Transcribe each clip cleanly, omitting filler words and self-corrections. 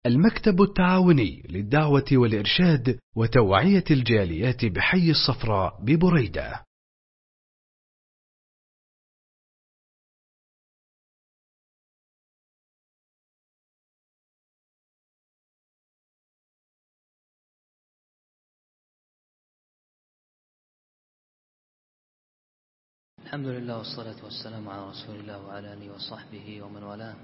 المكتب التعاوني للدعوة والإرشاد وتوعية الجاليات بحي الصفراء ببريدة. الحمد لله والصلاة والسلام على رسول الله وعلى آله وصحبه ومن والاه.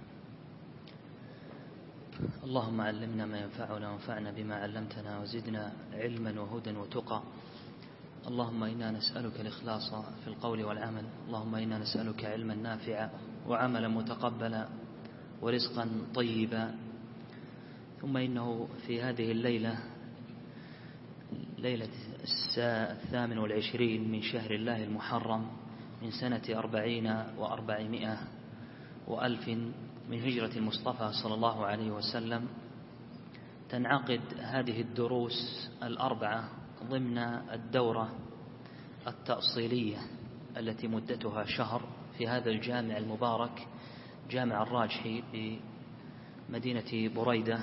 اللهم علمنا ما ينفعنا وانفعنا بما علمتنا وزدنا علما وهدى وتقى. اللهم إنا نسألك الإخلاص في القول والعمل. اللهم إنا نسألك علما نافعا وعملا متقبلا ورزقا طيبا. ثم إنه في هذه الليلة، ليلة 28 من شهر الله المحرم من سنة 40 و400 وألف من هجرة المصطفى صلى الله عليه وسلم، تنعقد هذه الدروس الأربعة ضمن الدورة التأصيلية التي مدتها شهر في هذا الجامع المبارك، جامع الراجحي بمدينة بريدة.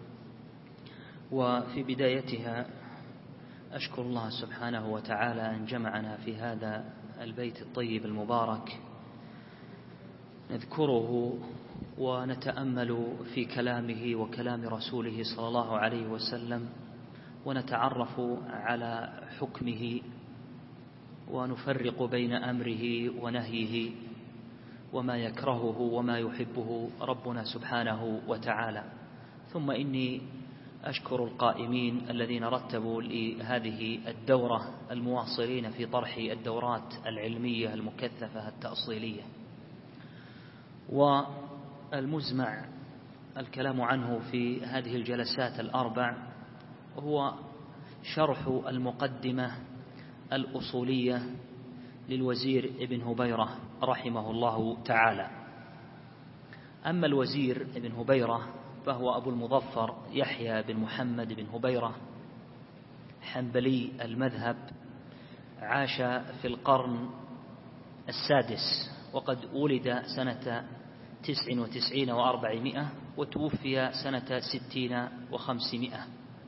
وفي بدايتها أشكر الله سبحانه وتعالى أن جمعنا في هذا البيت الطيب المبارك نذكره ونتأمل في كلامه وكلام رسوله صلى الله عليه وسلم، ونتعرف على حكمه ونفرق بين أمره ونهيه وما يكرهه وما يحبه ربنا سبحانه وتعالى. ثم إني أشكر القائمين الذين رتبوا لهذه الدورة المواصلين في طرح الدورات العلمية المكثفة التأصيلية. والمزمع الكلام عنه في هذه الجلسات الأربع هو شرح المقدمة الأصولية للوزير ابن هبيرة رحمه الله تعالى. أما الوزير ابن هبيرة فهو أبو المظفر يحيى بن محمد بن هبيرة، حنبلي المذهب، عاش في القرن السادس، وقد ولد سنة 99 و400 وتوفي سنة 60 و500.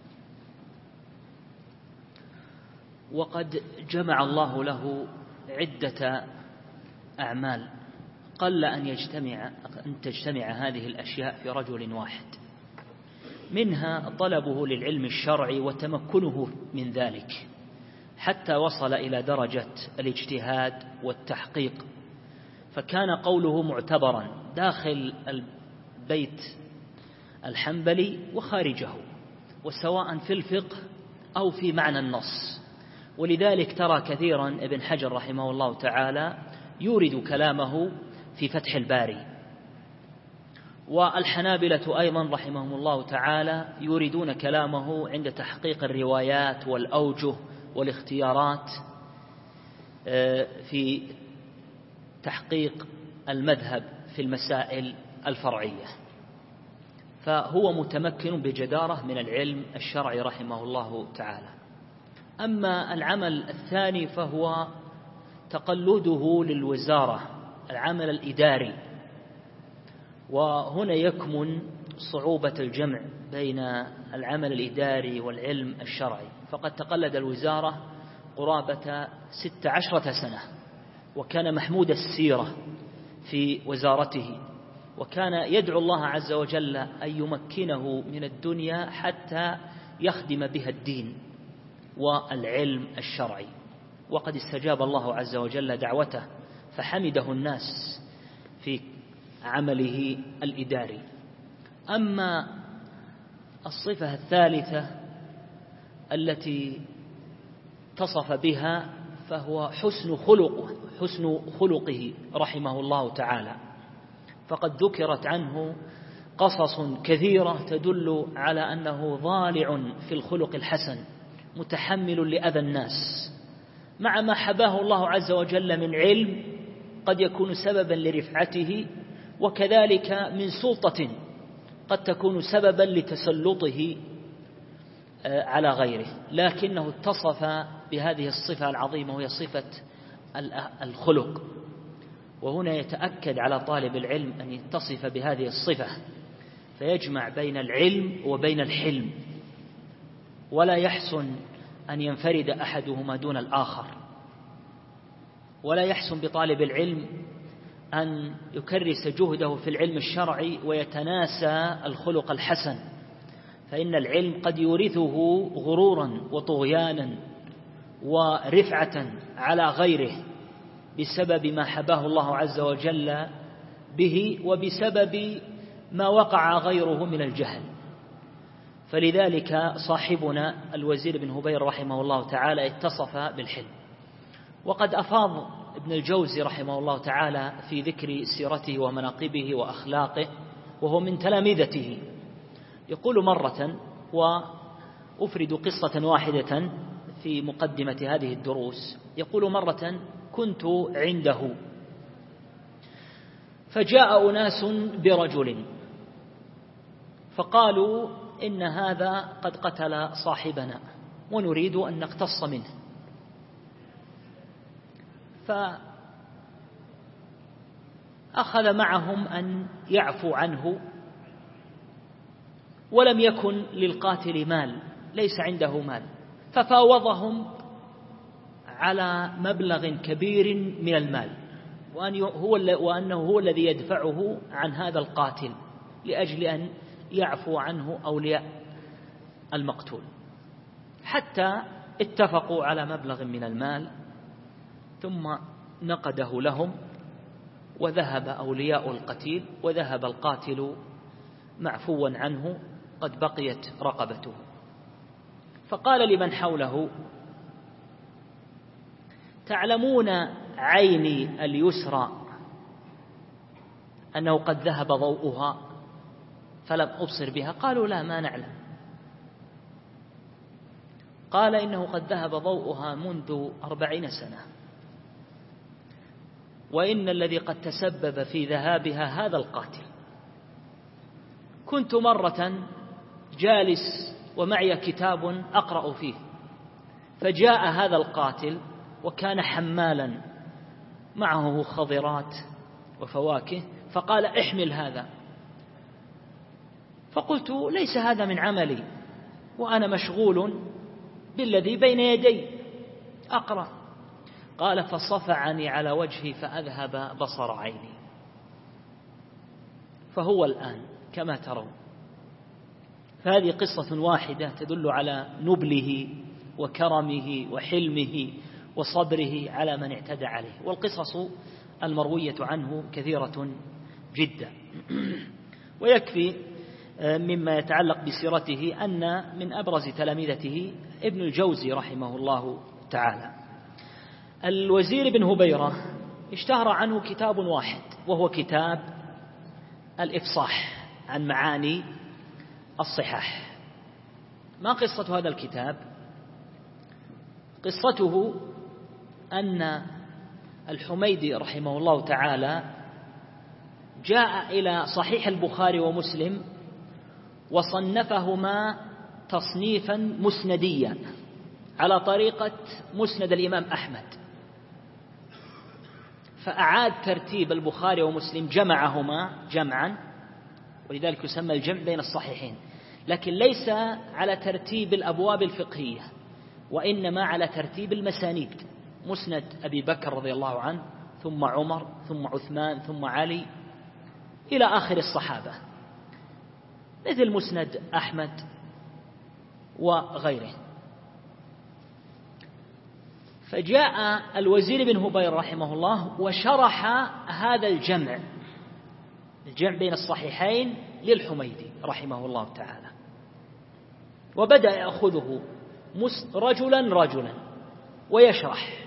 وقد جمع الله له عدة أعمال قل أن تجتمع هذه الأشياء في رجل واحد، منها طلبه للعلم الشرعي وتمكنه من ذلك حتى وصل إلى درجة الاجتهاد والتحقيق، فكان قوله معتبرا داخل البيت الحنبلي وخارجه، وسواء في الفقه أو في معنى النص. ولذلك ترى كثيرا ابن حجر رحمه الله تعالى يورد كلامه في فتح الباري، والحنابلة أيضا رحمهم الله تعالى يوردون كلامه عند تحقيق الروايات والأوجه والاختيارات في تحقيق المذهب في المسائل الفرعية، فهو متمكن بجدارة من العلم الشرعي رحمه الله تعالى. أما العمل الثاني فهو تقلده للوزارة، العمل الإداري، وهنا يكمن صعوبة الجمع بين العمل الإداري والعلم الشرعي، فقد تقلد الوزارة قرابة 16 سنة، وكان محمود السيرة في وزارته، وكان يدعو الله عز وجل أن يمكنه من الدنيا حتى يخدم بها الدين والعلم الشرعي، وقد استجاب الله عز وجل دعوته فحمده الناس في عمله الإداري. أما الصفة الثالثة التي اتصف بها فهو حسن خلقه رحمه الله تعالى، فقد ذكرت عنه قصص كثيرة تدل على أنه ضالع في الخلق الحسن متحمل لأذى الناس، مع ما حباه الله عز وجل من علم قد يكون سببا لرفعته، وكذلك من سلطة قد تكون سببا لتسلطه على غيره، لكنه اتصف بهذه الصفة العظيمة وهي صفة الخلق. وهنا يتأكد على طالب العلم أن يتصف بهذه الصفة، فيجمع بين العلم وبين الحلم، ولا يحسن أن ينفرد أحدهما دون الآخر، ولا يحسن بطالب العلم أن يكرس جهده في العلم الشرعي ويتناسى الخلق الحسن، فإن العلم قد يورثه غرورا وطغيانا ورفعة على غيره بسبب ما حباه الله عز وجل به وبسبب ما وقع غيره من الجهل. فلذلك صاحبنا الوزير بن هبير رحمه الله تعالى اتصف بالحلم. وقد أفاض ابن الجوزي رحمه الله تعالى في ذكر سيرته ومناقبه وأخلاقه، وهو من تلامذته. يقول مرة، وأفرد قصة واحدة في مقدمة هذه الدروس، يقول مرة كنت عنده فجاء أناس برجل فقالوا إن هذا قد قتل صاحبنا ونريد أن نقتص منه، فأخذ معهم أن يعفو عنه، ولم يكن للقاتل مال، ليس عنده مال، ففاوضهم على مبلغ كبير من المال، وأنه هو الذي يدفعه عن هذا القاتل لأجل أن يعفو عنه أولياء المقتول، حتى اتفقوا على مبلغ من المال، ثم نقده لهم وذهب أولياء القتيل، وذهب القاتل معفوا عنه قد بقيت رقبته. فقال لمن حوله: تعلمون عيني اليسرى أنه قد ذهب ضوءها فلم أبصر بها؟ قالوا: لا، ما نعلم. قال: إنه قد ذهب ضوءها منذ 40 سنة، وإن الذي قد تسبب في ذهابها هذا القاتل. كنت مرة جالس ومعي كتاب أقرأ فيه، فجاء هذا القاتل وكان حمالا معه خضرات وفواكه، فقال: احمل هذا. فقلت: ليس هذا من عملي، وأنا مشغول بالذي بين يدي أقرأ. قال: فصفعني على وجهي فأذهب بصر عيني. فهو الآن كما ترون. فهذه قصة واحدة تدل على نبله وكرمه وحلمه وصبره على من اعتدى عليه، والقصص المروية عنه كثيرة جدا. ويكفي مما يتعلق بسيرته أن من أبرز تلامذته ابن الجوزي رحمه الله تعالى. الوزير بن هبيرة اشتهر عنه كتاب واحد، وهو كتاب الإفصاح عن معاني الصحاح. ما قصة هذا الكتاب؟ قصته أن الحميدي رحمه الله تعالى جاء إلى صحيح البخاري ومسلم وصنفهما تصنيفا مسنديا على طريقة مسند الإمام أحمد، فأعاد ترتيب البخاري ومسلم، جمعهما جمعا، ولذلك يسمى الجمع بين الصحيحين، لكن ليس على ترتيب الأبواب الفقهية، وإنما على ترتيب المسانيد: مسند أبي بكر رضي الله عنه، ثم عمر، ثم عثمان، ثم علي، إلى آخر الصحابة، مثل مسند أحمد وغيره. فجاء الوزير بن هبير رحمه الله وشرح هذا الجمع بين الصحيحين للحميدي رحمه الله تعالى، وبدأ يأخذه رجلا ويشرح.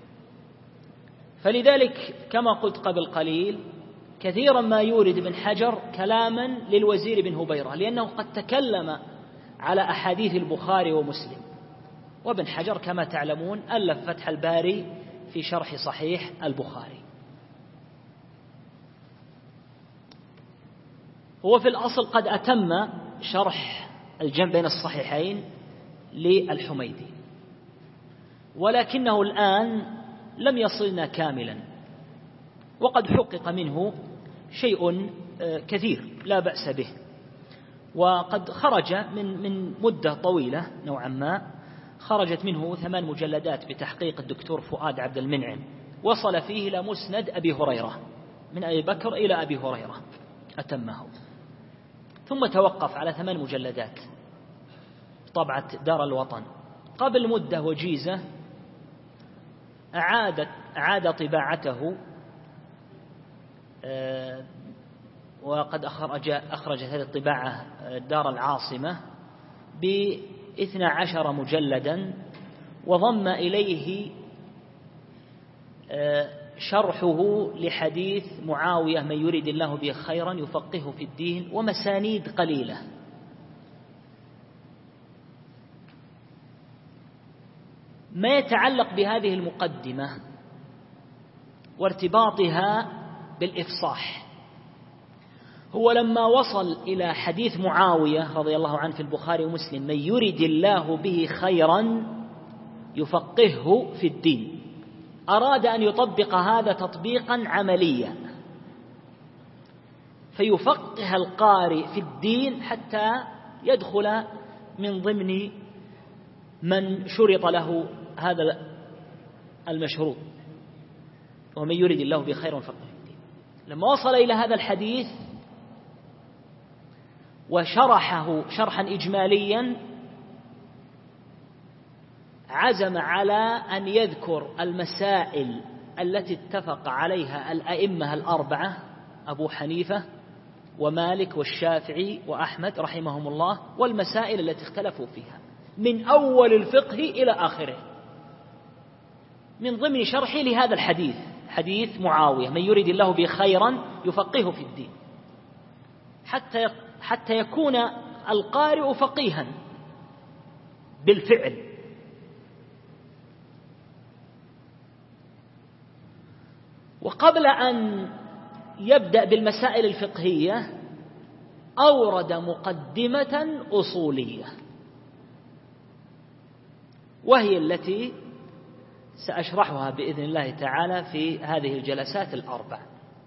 فلذلك كما قلت قبل قليل كثيرا ما يورد ابن حجر كلاما للوزير بن هبيرة، لأنه قد تكلم على أحاديث البخاري ومسلم، وابن حجر كما تعلمون ألف فتح الباري في شرح صحيح البخاري. هو في الأصل قد أتم شرح الجمع بين الصحيحين للحميدي، ولكنه الآن لم يصلنا كاملا، وقد حقق منه شيء كثير لا بأس به، وقد خرج من مدة طويلة نوعا ما، خرجت منه 8 مجلدات بتحقيق الدكتور فؤاد عبد المنعم، وصل فيه إلى مسند أبي هريرة، من أبي بكر إلى أبي هريرة أتمه، ثم توقف على 8 مجلدات طبعة دار الوطن. قبل مدة وجيزة أعاد طباعته، وقد أخرجت هذه الطباعة دار العاصمة ب12 مجلدا، وضم إليه شرحه لحديث معاوية من يريد الله به خيرا يفقهه في الدين، ومسانيد قليلة. ما يتعلق بهذه المقدمة وارتباطها بالإفصاح، هو لما وصل إلى حديث معاوية رضي الله عنه في البخاري ومسلم من يريد الله به خيرا يفقهه في الدين، أراد أن يطبق هذا تطبيقا عمليا، فيفقه القارئ في الدين حتى يدخل من ضمن من شرط له هذا المشروط، ومن يريد الله به خيرا يفقهه في الدين. لما وصل إلى هذا الحديث وشرحه شرحا إجماليا، عزم على أن يذكر المسائل التي اتفق عليها الأئمة الأربعة أبو حنيفة ومالك والشافعي وأحمد رحمهم الله، والمسائل التي اختلفوا فيها من أول الفقه إلى آخره، من ضمن شرحه لهذا الحديث، حديث معاوية من يريد الله به خيرا يفقهه في الدين، حتى يكون القارئ فقيها بالفعل. وقبل أن يبدأ بالمسائل الفقهية أورد مقدمة أصولية، وهي التي سأشرحها بإذن الله تعالى في هذه الجلسات الأربع.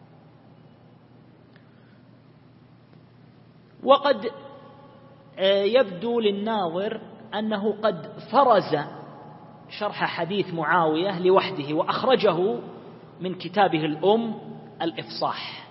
وقد يبدو للناظر أنه قد فرز شرح حديث معاوية لوحده وأخرجه من كتابه الأم الإفصاح،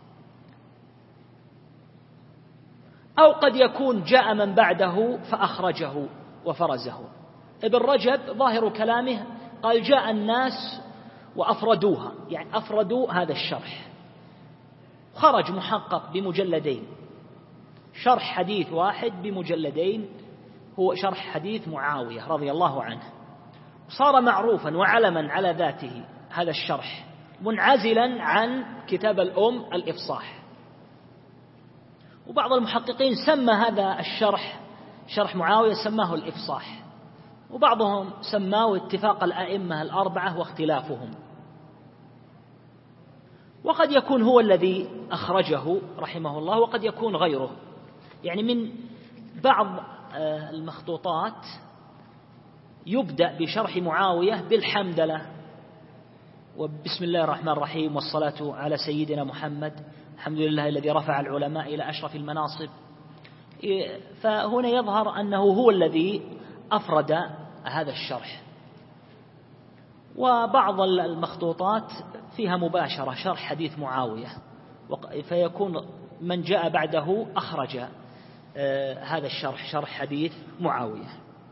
أو قد يكون جاء من بعده فأخرجه وفرزه. ابن رجب ظاهر كلامه قال جاء الناس وأفردوها، يعني أفردوا هذا الشرح، خرج محقق بمجلدين، شرح حديث واحد بمجلدين هو شرح حديث معاوية رضي الله عنه، صار معروفا وعلما على ذاته هذا الشرح، منعزلا عن كتاب الأم الإفصاح. وبعض المحققين سمى هذا الشرح شرح معاوية سماه الإفصاح، وبعضهم سماه اتفاق الأئمة الأربعة واختلافهم. وقد يكون هو الذي أخرجه رحمه الله، وقد يكون غيره. يعني من بعض المخطوطات يبدأ بشرح معاوية بالحمدلة وبسم الله الرحمن الرحيم والصلاة على سيدنا محمد، الحمد لله الذي رفع العلماء إلى أشرف المناصب. فهنا يظهر أنه هو الذي أفرد هذا الشرح. وبعض المخطوطات فيها مباشرة شرح حديث معاوية، فيكون من جاء بعده أخرج هذا الشرح، شرح حديث معاوية.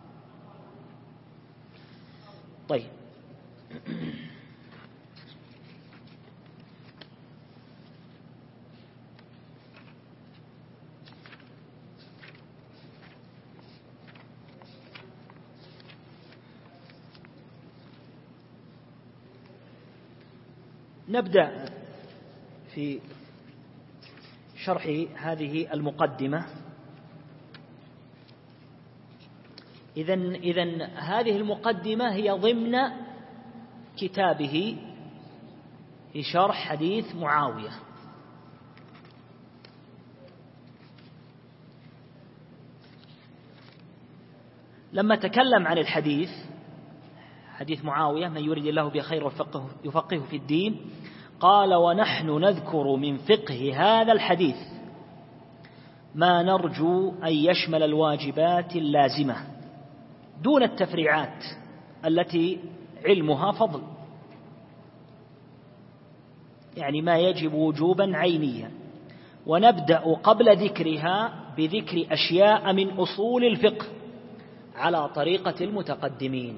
طيب، نبدأ في شرح هذه المقدمة. إذن هذه المقدمة هي ضمن كتابه في شرح حديث معاوية. لما تكلم عن الحديث، حديث معاوية من يريد الله به خير يفقهه في الدين، قال ونحن نذكر من فقه هذا الحديث ما نرجو أن يشمل الواجبات اللازمة دون التفريعات التي علمها فضل، يعني ما يجب وجوبا عينيا. ونبدأ قبل ذكرها بذكر أشياء من أصول الفقه على طريقة المتقدمين.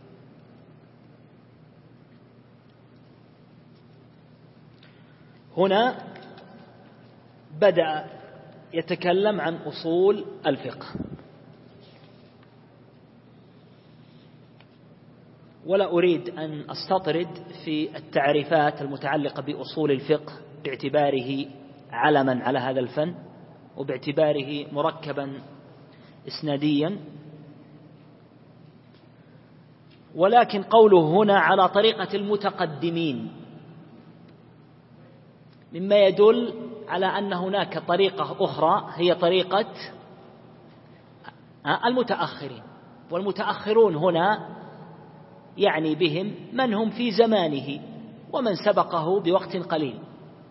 هنا بدأ يتكلم عن أصول الفقه، ولا أريد أن أستطرد في التعريفات المتعلقة بأصول الفقه باعتباره علما على هذا الفن وباعتباره مركبا إسناديا، ولكن قوله هنا على طريقة المتقدمين مما يدل على أن هناك طريقة أخرى هي طريقة المتأخرين. والمتأخرون هنا يعني بهم من هم في زمانه ومن سبقه بوقت قليل.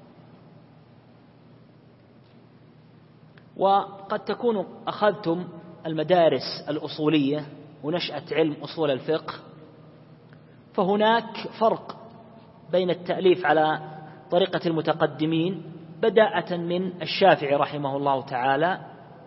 وقد تكونوا أخذتم المدارس الأصولية ونشأة علم أصول الفقه، فهناك فرق بين التأليف على طريقة المتقدمين بداءة من الشافعي رحمه الله تعالى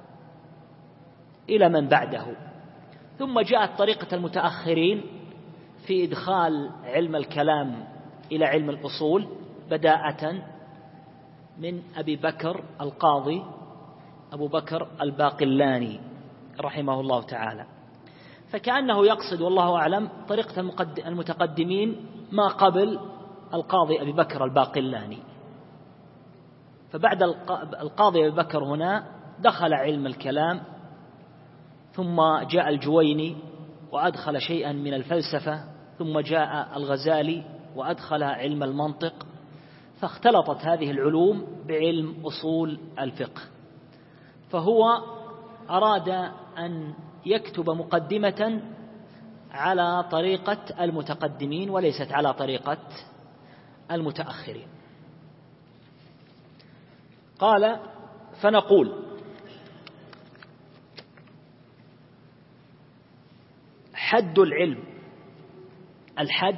إلى من بعده، ثم جاءت طريقة المتأخرين في إدخال علم الكلام إلى علم الأصول بداءة من أبي بكر القاضي أبو بكر الباقلاني رحمه الله تعالى. فكأنه يقصد والله أعلم طريقة المتقدمين ما قبل القاضي أبي بكر الباقلاني. فبعد القاضي أبي بكر هنا دخل علم الكلام، ثم جاء الجويني وأدخل شيئا من الفلسفة، ثم جاء الغزالي وأدخل علم المنطق، فاختلطت هذه العلوم بعلم أصول الفقه. فهو أراد أن يكتب مقدمة على طريقة المتقدمين وليست على طريقة المتأخرين. قال: فنقول حد العلم. الحد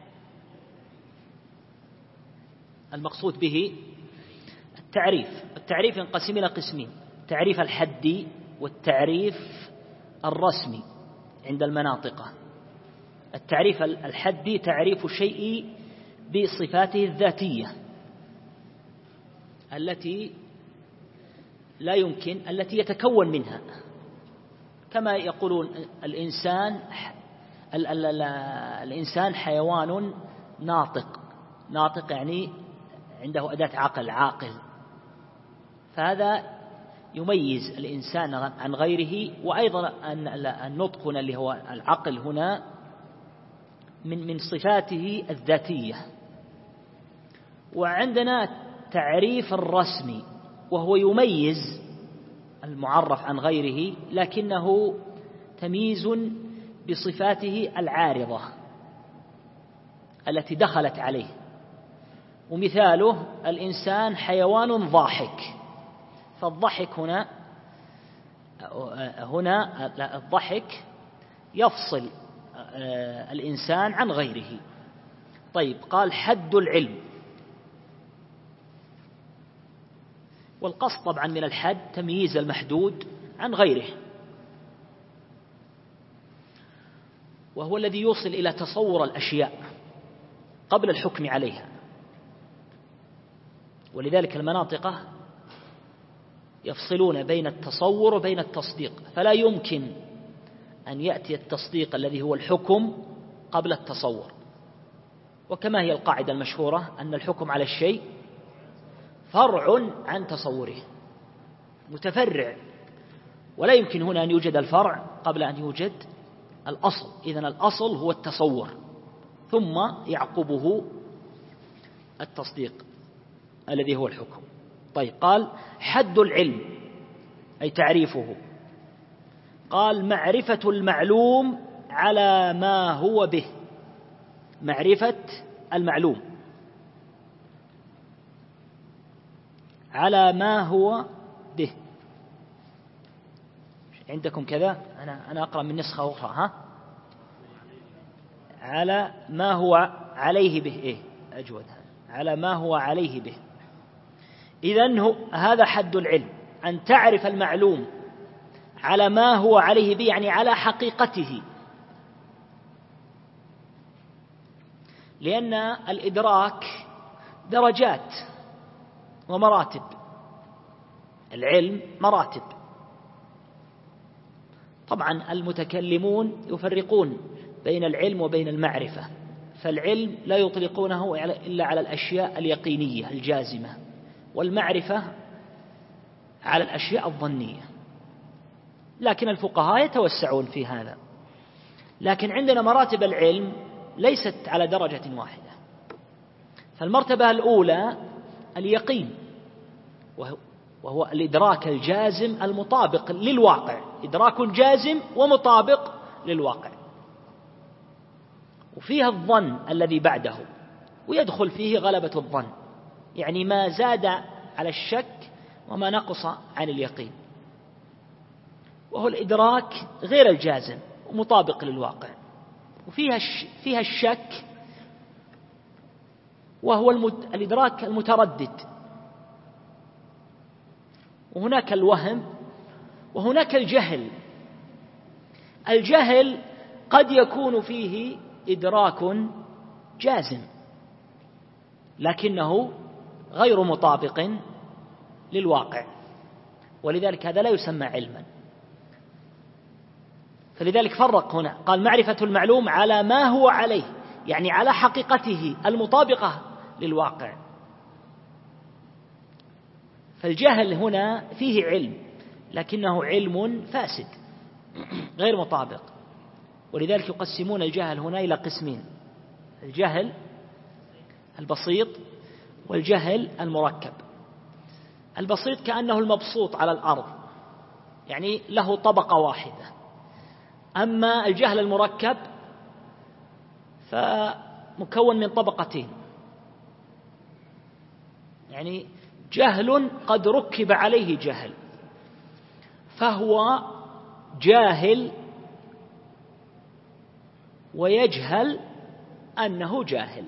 المقصود به التعريف ينقسم إلى قسمين: التعريف الحدي والتعريف الرسمي عند المناطق. التعريف الحدي تعريف الشيء بصفاته الذاتية التي لا يمكن التي يتكون منها، كما يقولون الإنسان حيوان ناطق يعني عنده أداة عاقل، فهذا يميز الإنسان عن غيره. وأيضا أن النطق هنا اللي هو العقل هنا من صفاته الذاتية. وعندنا تعريف الرسمي وهو يميز المعرف عن غيره، لكنه تمييز بصفاته العارضة التي دخلت عليه. ومثاله الإنسان حيوان ضاحك، فالضحك هنا الضحك يفصل الإنسان عن غيره. طيب، قال حد العلم، والقصد طبعا من الحد تمييز المحدود عن غيره، وهو الذي يوصل إلى تصور الأشياء قبل الحكم عليها. ولذلك المناطق يفصلون بين التصور وبين التصديق، فلا يمكن أن يأتي التصديق الذي هو الحكم قبل التصور. وكما هي القاعدة المشهورة أن الحكم على الشيء فرع عن تصوره، متفرع، ولا يمكن هنا أن يوجد الفرع قبل أن يوجد الأصل. إذن الأصل هو التصور، ثم يعقبه التصديق الذي هو الحكم. طيب، قال حد العلم أي تعريفه. قال معرفة المعلوم على ما هو به. معرفة المعلوم على ما هو به. عندكم كذا؟ أنا أقرأ من نسخة أخرى. على ما هو عليه به، أجود، على ما هو عليه به. إذن هذا حد العلم، أن تعرف المعلوم على ما هو عليه به، يعني على حقيقته، لأن الإدراك درجات ومراتب، العلم مراتب. طبعا المتكلمون يفرقون بين العلم وبين المعرفة، فالعلم لا يطلقونه إلا على الأشياء اليقينية الجازمة، والمعرفة على الأشياء الظنية، لكن الفقهاء يتوسعون في هذا. لكن عندنا مراتب العلم ليست على درجة واحدة. فالمرتبة الأولى اليقين، وهو الإدراك الجازم المطابق للواقع، إدراك جازم ومطابق للواقع. وفيها الظن الذي بعده، ويدخل فيه غلبة الظن، يعني ما زاد على الشك وما نقص عن اليقين، وهو الإدراك غير الجازم ومطابق للواقع. وفيها الشك، وهو الإدراك المتردد. وهناك الوهم، وهناك الجهل. الجهل قد يكون فيه إدراك جازم لكنه غير مطابق للواقع، ولذلك هذا لا يسمى علما. فلذلك فرق هنا، قال معرفة المعلوم على ما هو عليه، يعني على حقيقته المطابقة للواقع. فالجهل هنا فيه علم لكنه علم فاسد غير مطابق، ولذلك يقسمون الجهل هنا إلى قسمين: الجهل البسيط والجهل المركب. البسيط كأنه المبسوط على الأرض، يعني له طبقة واحدة. أما الجهل المركب فمكون من طبقتين، يعني جهل قد ركب عليه جهل، فهو جاهل ويجهل أنه جاهل.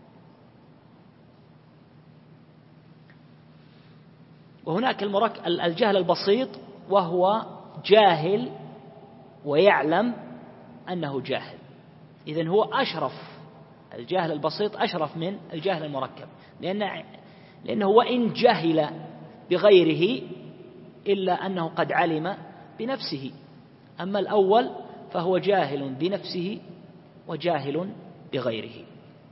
وهناك الجهل البسيط، وهو جاهل ويعلم أنه جاهل. إذن هو أشرف، الجهل البسيط أشرف من الجهل المركب، لأنه وإن جهل بغيره إلا أنه قد علم بنفسه. أما الأول فهو جاهل بنفسه وجاهل بغيره.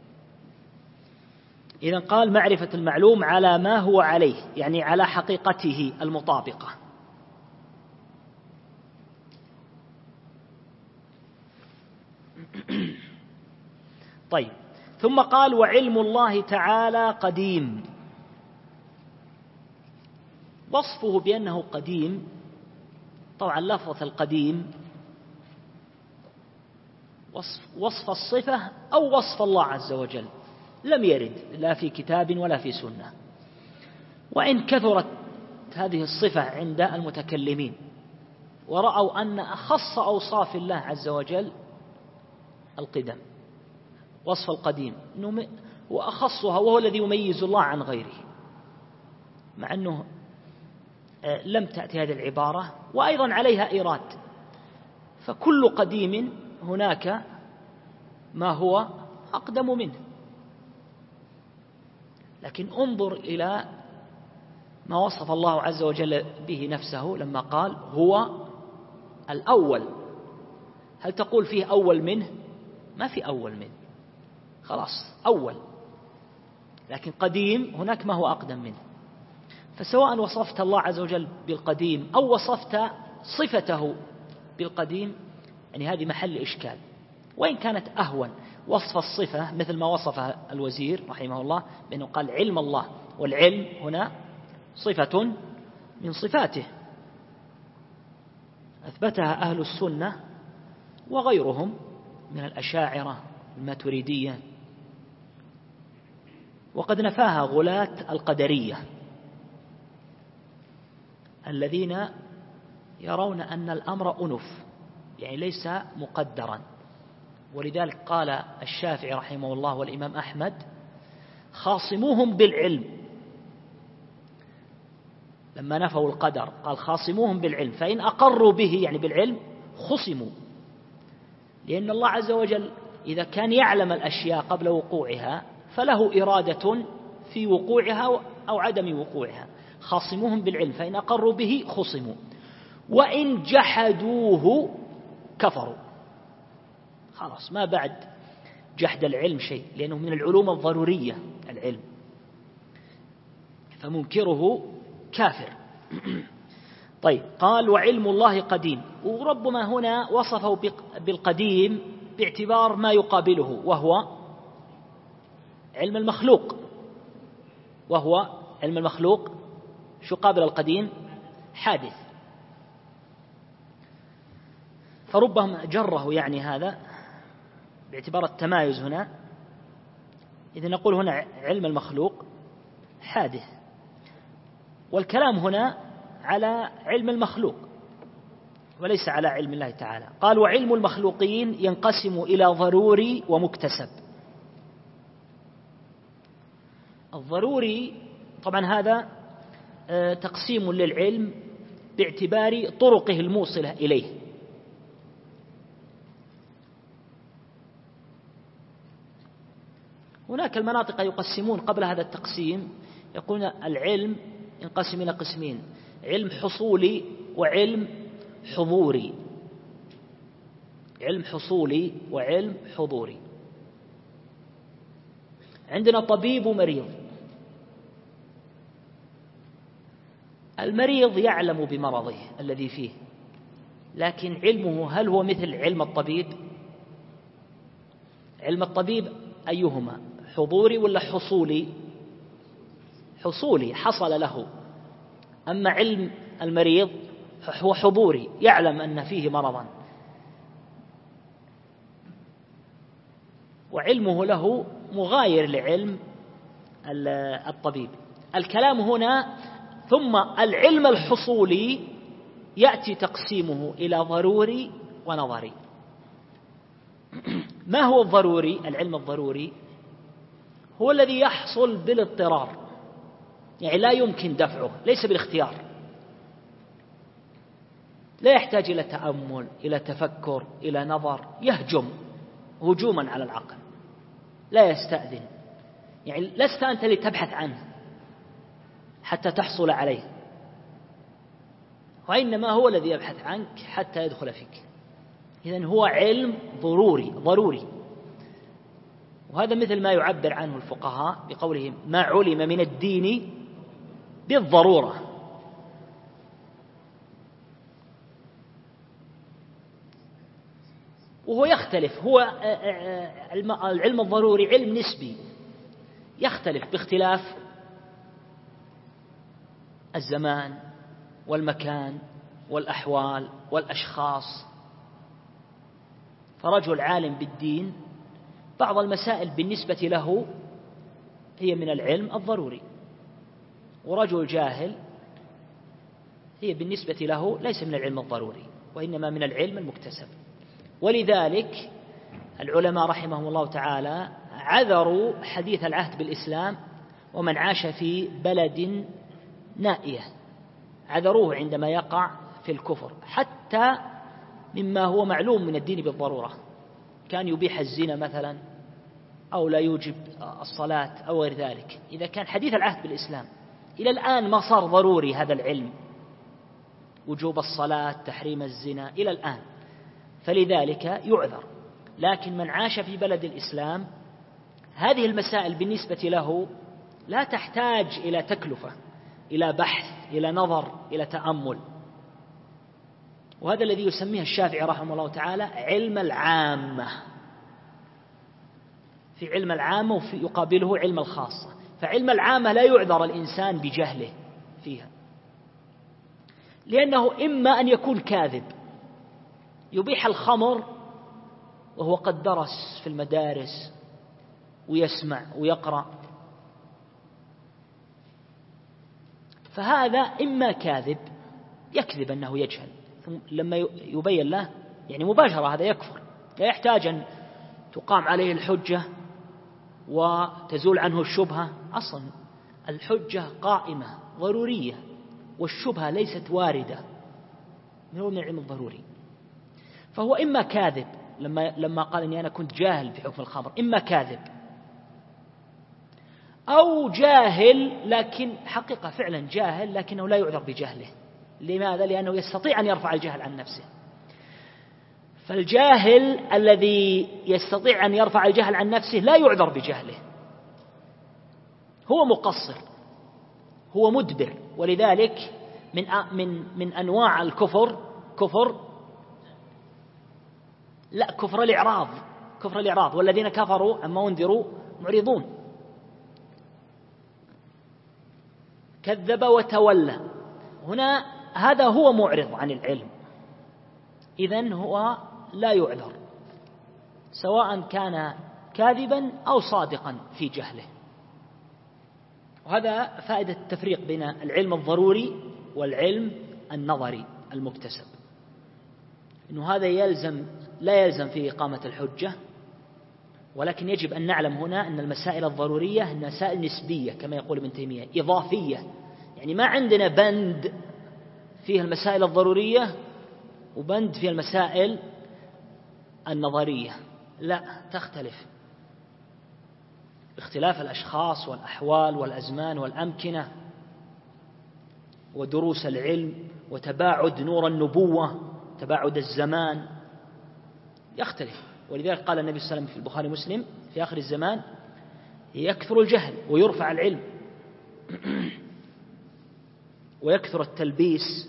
إذن قال معرفة المعلوم على ما هو عليه، يعني على حقيقته المطابقة. طيب، ثم قال وعلم الله تعالى قديم. وصفه بأنه قديم، طبعا لفظة القديم وصف الصفة أو وصف الله عز وجل لم يرد لا في كتاب ولا في سنة، وإن كثرت هذه الصفة عند المتكلمين، ورأوا أن أخص أوصاف الله عز وجل القدم، وصف القديم وأخصها، وهو الذي يميز الله عن غيره، مع أنه لم تأتي هذه العبارة، وأيضا عليها إيراد. فكل قديم هناك ما هو أقدم منه، لكن انظر إلى ما وصف الله عز وجل به نفسه لما قال هو الأول. هل تقول فيه أول منه؟ ما في أول منه، خلاص أول. لكن قديم هناك ما هو أقدم منه. فسواء وصفت الله عز وجل بالقديم أو وصفت صفته بالقديم، يعني هذه محل إشكال، وإن كانت أهون وصف الصفة مثل ما وصفها الوزير رحمه الله بأنه قال علم الله، والعلم هنا صفة من صفاته أثبتها أهل السنة وغيرهم من الأشاعرة الماتريدية، وقد نفاها غلاة القدرية الذين يرون أن الأمر أنف، يعني ليس مقدرا. ولذلك قال الشافعي رحمه الله والإمام أحمد: خاصموهم بالعلم. لما نفوا القدر قال: خاصموهم بالعلم، فإن أقروا به يعني بالعلم خصموا. لأن الله عز وجل إذا كان يعلم الأشياء قبل وقوعها فله إرادة في وقوعها أو عدم وقوعها. خاصموهم بالعلم، فإن أقروا به خصموا، وإن جحدوه كفروا. خلاص، ما بعد جحد العلم شيء، لأنه من العلوم الضرورية العلم، فمنكره كافر. طيب، قال: وعلم الله قديم. وربما هنا وصفه بالقديم باعتبار ما يقابله، وهو علم المخلوق. وهو علم المخلوق شو قابل القديم؟ حادث. فربما جره يعني هذا باعتبار التمايز هنا، إذا نقول هنا علم المخلوق حادث، والكلام هنا على علم المخلوق وليس على علم الله تعالى. قال: وعلم المخلوقين ينقسم إلى ضروري ومكتسب. الضروري طبعا هذا تقسيم للعلم باعتبار طرقه الموصلة إليه. هناك المناطق يقسمون قبل هذا التقسيم، يقولون العلم ينقسم إلى قسمين: علم حصولي وعلم حضوري. علم حصولي وعلم حضوري. عندنا طبيب ومريض. المريض يعلم بمرضه الذي فيه، لكن علمه هل هو مثل علم الطبيب؟ علم الطبيب أيهما، حضوري ولا حصولي؟ حصولي، حصل له. أما علم المريض هو حضوري، يعلم أن فيه مرضا، وعلمه له مغاير لعلم الطبيب. الكلام هنا ثم العلم الحصولي يأتي تقسيمه إلى ضروري ونظري. ما هو الضروري؟ العلم الضروري هو الذي يحصل بالاضطرار، يعني لا يمكن دفعه، ليس بالاختيار، لا يحتاج إلى تأمل، إلى تفكر، إلى نظر، يهجم هجوما على العقل، لا يستأذن. يعني لست أنت لتبحث عنه حتى تحصل عليه، وإنما هو الذي يبحث عنك حتى يدخل فيك. إذن هو علم ضروري. وهذا مثل ما يعبر عنه الفقهاء بقولهم: ما علم من الدين بالضرورة. وهو يختلف، هو العلم الضروري علم نسبي، يختلف باختلاف الزمان والمكان والأحوال والأشخاص. فرجل عالم بالدين بعض المسائل بالنسبة له هي من العلم الضروري، ورجل جاهل هي بالنسبة له ليس من العلم الضروري، وإنما من العلم المكتسب. ولذلك العلماء رحمهم الله تعالى عذروا حديث العهد بالإسلام ومن عاش في بلد نائية، عذروه عندما يقع في الكفر، حتى مما هو معلوم من الدين بالضرورة، كان يبيح الزنا مثلا أو لا يوجب الصلاة أو غير ذلك. إذا كان حديث العهد بالإسلام إلى الآن ما صار ضروري هذا العلم، وجوب الصلاة، تحريم الزنا، إلى الآن، فلذلك يعذر. لكن من عاش في بلد الإسلام هذه المسائل بالنسبة له لا تحتاج إلى تكلفة، إلى بحث، إلى نظر، إلى تأمل. وهذا الذي يسميه الشافعي رحمه الله تعالى علم العامة. في علم العامة وفي يقابله علم الخاصة. فعلم العامة لا يعذر الإنسان بجهله فيها، لأنه إما أن يكون كاذب يبيح الخمر وهو قد درس في المدارس ويسمع ويقرأ، فهذا إما كاذب يكذب أنه يجهل، ثم لما يبين له يعني مباشرة هذا يكفر، لا يحتاج أن تقام عليه الحجة وتزول عنه الشبهة. أصلا الحجة قائمة ضرورية، والشبهة ليست واردة من العلم الضروري. فهو إما كاذب لما قال إني أنا كنت جاهل في حكم الخمر، إما كاذب أو جاهل لكن حقيقة فعلا جاهل لكنه لا يعذر بجهله. لماذا؟ لأنه يستطيع أن يرفع الجهل عن نفسه. فالجاهل الذي يستطيع أن يرفع الجهل عن نفسه لا يعذر بجهله، هو مقصر، هو مدبر. ولذلك من أنواع الكفر كفر الإعراض، والذين كفروا عما أنذروا معرضون. كذب وتولى، هنا هذا هو معرض عن العلم، إذن هو لا يعذر سواء كان كاذبا أو صادقا في جهله. وهذا فائدة التفريق بين العلم الضروري والعلم النظري المكتسب، إنه هذا لا يلزم فيه إقامة الحجة، ولكن يجب أن نعلم هنا أن المسائل الضرورية مسائل نسبية كما يقول ابن تيمية، إضافية. يعني ما عندنا بند فيه المسائل الضرورية وبند فيه المسائل النظرية، لا، تختلف باختلاف الأشخاص والأحوال والأزمان والأمكنة ودروس العلم وتباعد نور النبوة، تباعد الزمان يختلف. ولذلك قال النبي صلى الله عليه وسلم في البخاري ومسلم في آخر الزمان يكثر الجهل ويرفع العلم ويكثر التلبيس.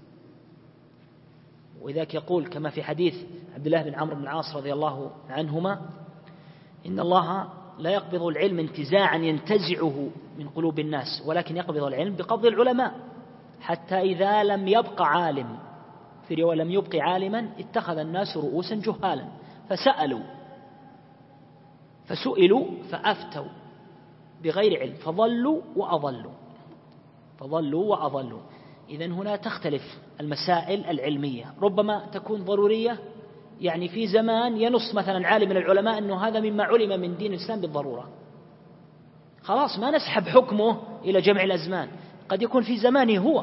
وذاك يقول كما في حديث عبد الله بن عمرو بن العاص رضي الله عنهما: إن الله لا يقبض العلم انتزاعا ينتزعه من قلوب الناس، ولكن يقبض العلم بقبض العلماء، حتى إذا لم يبق عالم، في رواية لم يبق عالما، اتخذ الناس رؤوسا جهالا فسئلوا فأفتوا بغير علم فضلوا وأضلوا. إذن هنا تختلف المسائل العلمية، ربما تكون ضرورية، يعني في زمان ينص مثلا عالم من العلماء أنه هذا مما علم من دين الإسلام بالضرورة، خلاص ما نسحب حكمه إلى جمع الأزمان، قد يكون في زمانه هو،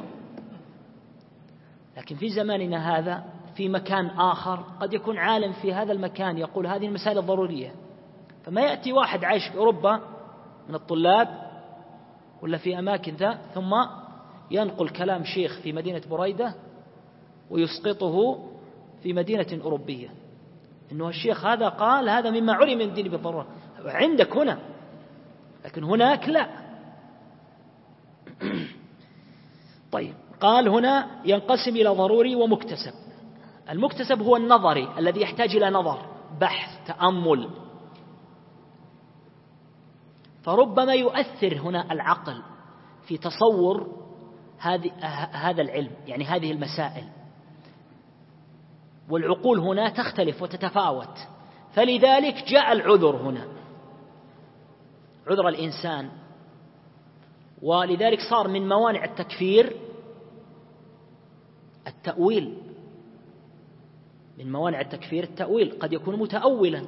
لكن في زماننا هذا في مكان آخر قد يكون عالم في هذا المكان يقول هذه المسائل الضرورية، فما يأتي واحد عايش في أوروبا من الطلاب ولا في أماكن ذا ثم ينقل كلام شيخ في مدينة بريدة ويسقطه في مدينة أوروبية، إنه الشيخ هذا قال هذا مما علم من الدين بالضرورة عندك هنا، لكن هناك لا. طيب، قال هنا ينقسم إلى ضروري ومكتسب. المكتسب هو النظري الذي يحتاج إلى نظر، بحث، تأمل، فربما يؤثر هنا العقل في تصور هذا العلم، يعني هذه المسائل، والعقول هنا تختلف وتتفاوت، فلذلك جاء العذر هنا، عذر الإنسان. ولذلك صار من موانع التكفير التأويل، من موانع التكفير التأويل، قد يكون متأولا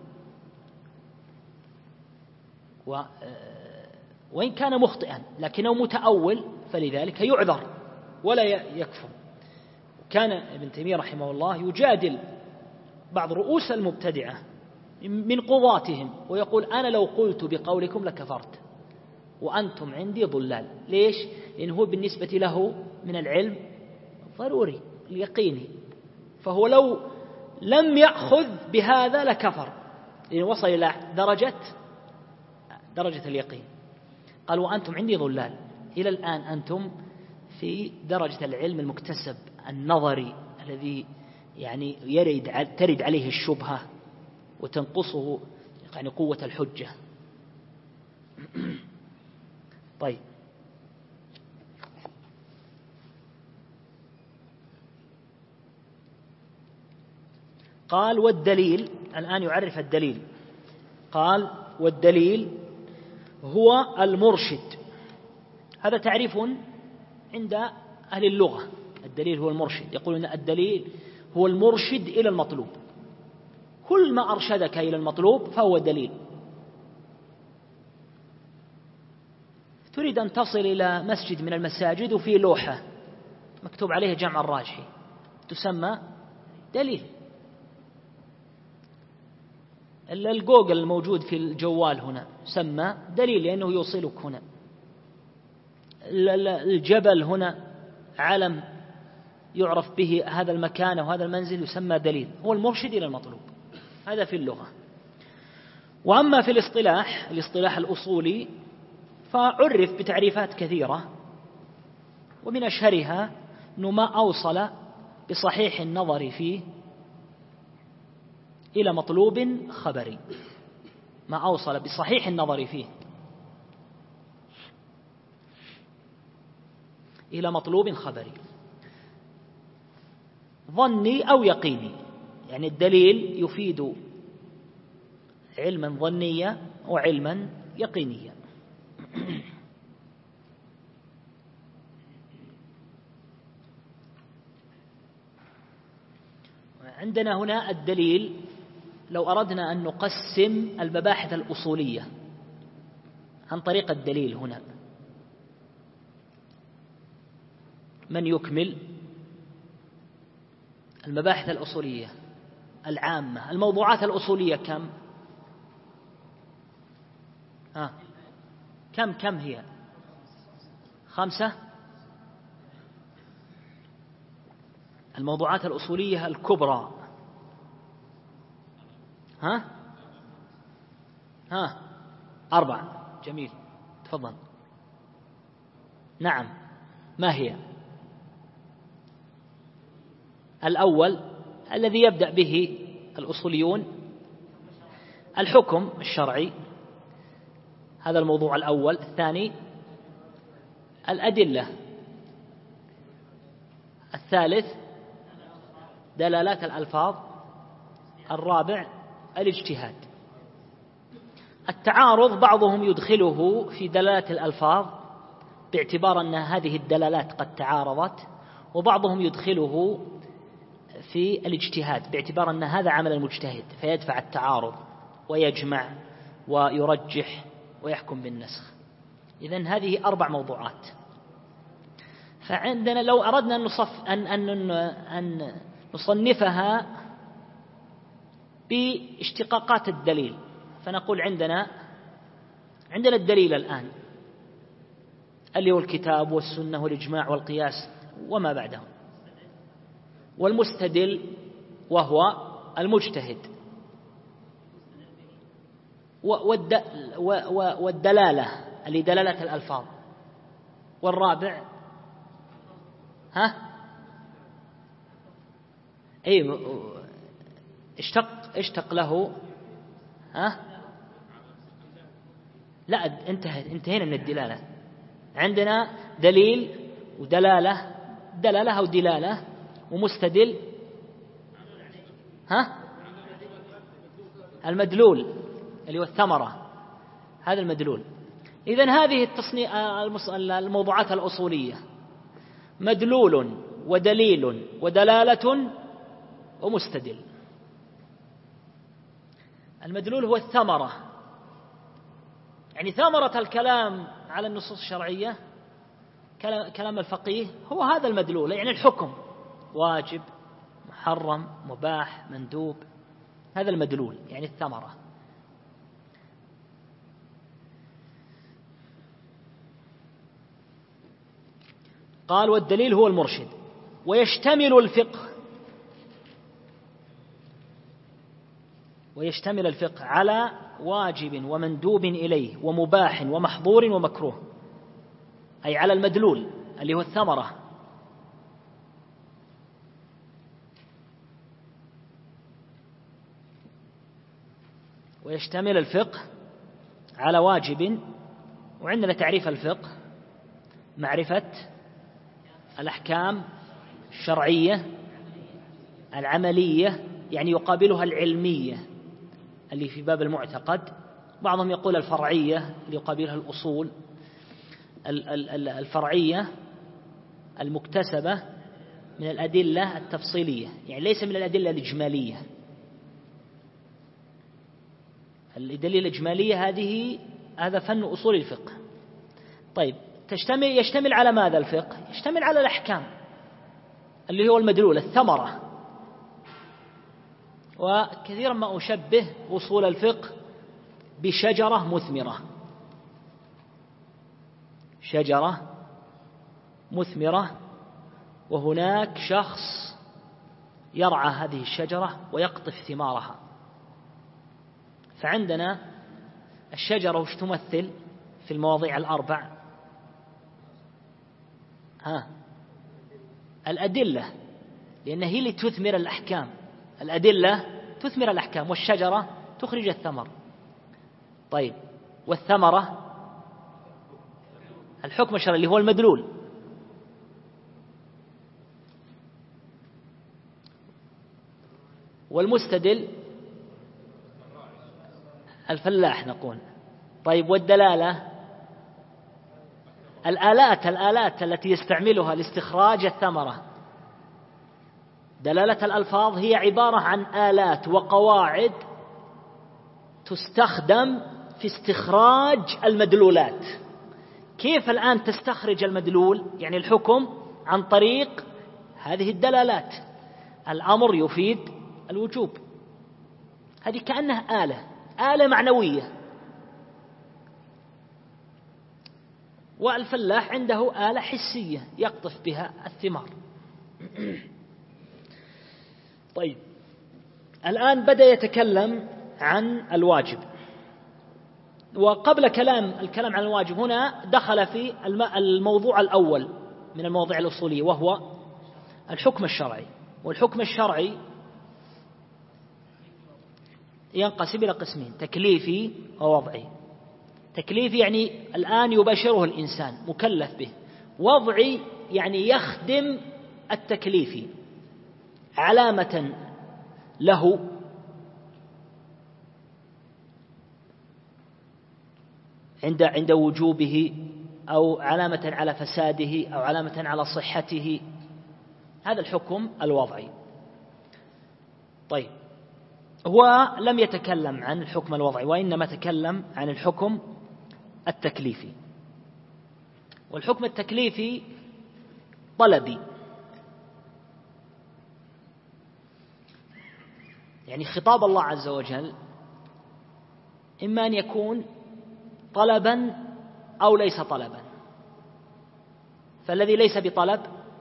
وإن كان مخطئا لكنه متأول، فلذلك يعذر ولا يكفر. كان ابن تيمية رحمه الله يجادل بعض رؤوس المبتدعة من قضاتهم ويقول أنا لو قلت بقولكم لكفرت وأنتم عندي ضلال. ليش؟ لأنه بالنسبة له من العلم ضروري اليقيني، فهو لو لم يأخذ بهذا لكفر، لأنه وصل إلى درجة اليقين. قال وأنتم عندي ضلال، إلى الآن أنتم في درجة العلم المكتسب النظري الذي يعني ترد عليه الشبهة وتنقصه يعني قوة الحجة. طيب، قال والدليل، الآن يعرف الدليل. قال والدليل هو المرشد. هذا تعريف عند أهل اللغة، الدليل هو المرشد، يقولون الدليل هو المرشد إلى المطلوب، كل ما أرشدك إلى المطلوب فهو دليل. تريد أن تصل إلى مسجد من المساجد وفيه لوحة مكتوب عليه جمع الراجحي، تسمى دليل. الجوجل الموجود في الجوال هنا يسمى دليل لأنه يوصلك هنا. الجبل هنا علم يعرف به هذا المكان وهذا المنزل يسمى دليل، هو المرشد إلى المطلوب. هذا في اللغة. وأما في الاصطلاح الأصولي فعرف بتعريفات كثيرة، ومن أشهرها أنه ما أوصل بصحيح النظر فيه إلى مطلوب خبري، ما أوصل بصحيح النظر فيه إلى مطلوب خبري ظني أو يقيني، يعني الدليل يفيد علما ظنيا وعلما يقينيا. عندنا هنا الدليل، لو أردنا أن نقسم المباحث الأصولية عن طريق الدليل هنا، من يكمل المباحث الأصولية العامة؟ الموضوعات الأصولية كم هي؟ 5. الموضوعات الأصولية الكبرى 4. جميل، تفضل. نعم، ما هي؟ الأول الذي يبدأ به الأصوليون الحكم الشرعي، هذا الموضوع الأول. الثاني الأدلة. الثالث دلالات الألفاظ. الرابع الاجتهاد. التعارض بعضهم يدخله في دلالات الألفاظ باعتبار أن هذه الدلالات قد تعارضت، وبعضهم يدخله في الاجتهاد باعتبار أن هذا عمل المجتهد فيدفع التعارض ويجمع ويرجح ويحكم بالنسخ. إذن هذه 4 موضوعات. فعندنا لو أردنا أن نصنفها باشتقاقات الدليل، فنقول عندنا الدليل الآن اللي هو الكتاب والسنة والإجماع والقياس وما بعدهم، والمستدل وهو المجتهد، والدلالة اللي دلالة الألفاظ، والرابع اشتق له لا، انتهينا من الدلالة. عندنا دليل ودلالة، دلالة أو دلالة، ومستدل المدلول اللي هو الثمرة، هذا المدلول. إذن هذه الموضوعات الأصولية مدلول ودليل ودلالة ومستدل. المدلول هو الثمرة، يعني ثمرة الكلام على النصوص الشرعية، كلام الفقيه هو هذا المدلول، يعني الحكم واجب محرم مباح مندوب، هذا المدلول يعني الثمرة. قال والدليل هو المرشد، ويشتمل الفقه على واجب ومندوب إليه ومباح ومحظور ومكروه، أي على المدلول اللي هو الثمرة. ويشتمل الفقه على واجب، وعندنا تعريف الفقه معرفة الأحكام الشرعية العملية، يعني يقابلها العلمية اللي في باب المعتقد، بعضهم يقول الفرعية اللي يقابلها الأصول، الفرعية المكتسبة من الأدلة التفصيلية، يعني ليس من الأدلة الإجمالية. الأدلة الإجمالية هذا فن أصول الفقه. طيب يشتمل على ماذا الفقه؟ يشتمل على الأحكام اللي هو المدلول، الثمرة. وكثيرا ما أشبه أصول الفقه بشجرة مثمرة، شجرة مثمرة، وهناك شخص يرعى هذه الشجرة ويقطف ثمارها. فعندنا الشجرة وش تمثل في المواضيع الأربع؟ الأدلة، لأن هي اللي تثمر الأحكام. الأدلة تثمر الأحكام والشجرة تخرج الثمر. طيب والثمرة الحكم الشرعي اللي هو المدلول. والمستدل الفلاح نقول. طيب والدلالة الآلات التي يستعملها لاستخراج الثمرة. دلالة الألفاظ هي عبارة عن آلات وقواعد تستخدم في استخراج المدلولات. كيف الآن تستخرج المدلول يعني الحكم؟ عن طريق هذه الدلالات. الأمر يفيد الوجوب، هذه كأنها آلة معنوية. والفلاح عنده آلة حسية يقطف بها الثمار. طيب الآن بدأ يتكلم عن الواجب. وقبل الكلام عن الواجب هنا دخل في الموضوع الأول من المواضيع الأصولية، وهو الحكم الشرعي. والحكم الشرعي ينقسم إلى قسمين: تكليفي ووضعي. تكليفي يعني الآن يباشره الإنسان مكلف به. وضعي يعني يخدم التكليفي، علامة له عند وجوبه، أو علامة على فساده، أو علامة على صحته. هذا الحكم الوضعي. طيب هو لم يتكلم عن الحكم الوضعي، وإنما تكلم عن الحكم التكليفي. والحكم التكليفي طلبي، يعني خطاب الله عز وجل إما أن يكون طلبا أو ليس طلبا. فالذي ليس بطلب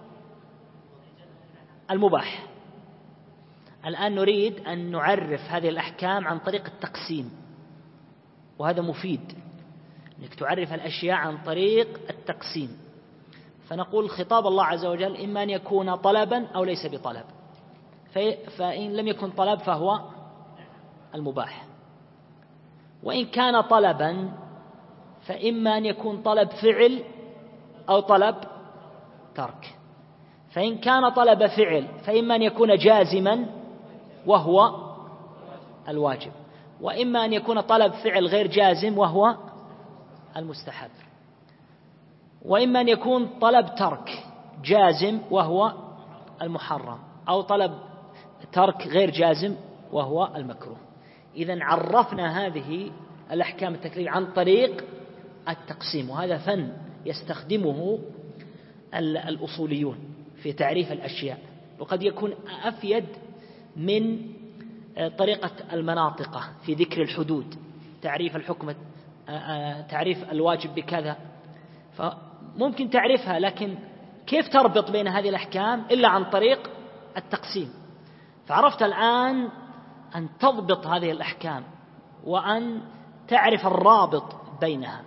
المباح. الآن نريد أن نعرف هذه الأحكام عن طريق التقسيم، وهذا مفيد أنك تعرف الأشياء عن طريق التقسيم. فنقول خطاب الله عز وجل إما أن يكون طلبا أو ليس بطلب. فإن لم يكن طلب فهو المباح. وإن كان طلبا فإما أن يكون طلب فعل أو طلب ترك. فإن كان طلب فعل فإما أن يكون جازما وهو الواجب، وإما أن يكون طلب فعل غير جازم وهو المستحب، وإما أن يكون طلب ترك جازم وهو المحرم، أو طلب ترك غير جازم وهو المكروه. إذن عرفنا هذه الأحكام التكليفية عن طريق التقسيم، وهذا فن يستخدمه الأصوليون في تعريف الأشياء، وقد يكون أفيد من طريقة المناطقة في ذكر الحدود، تعريف الحكم، تعريف الواجب بكذا. فممكن تعرفها، لكن كيف تربط بين هذه الأحكام إلا عن طريق التقسيم؟ فعرفت الآن أن تضبط هذه الأحكام وأن تعرف الرابط بينها.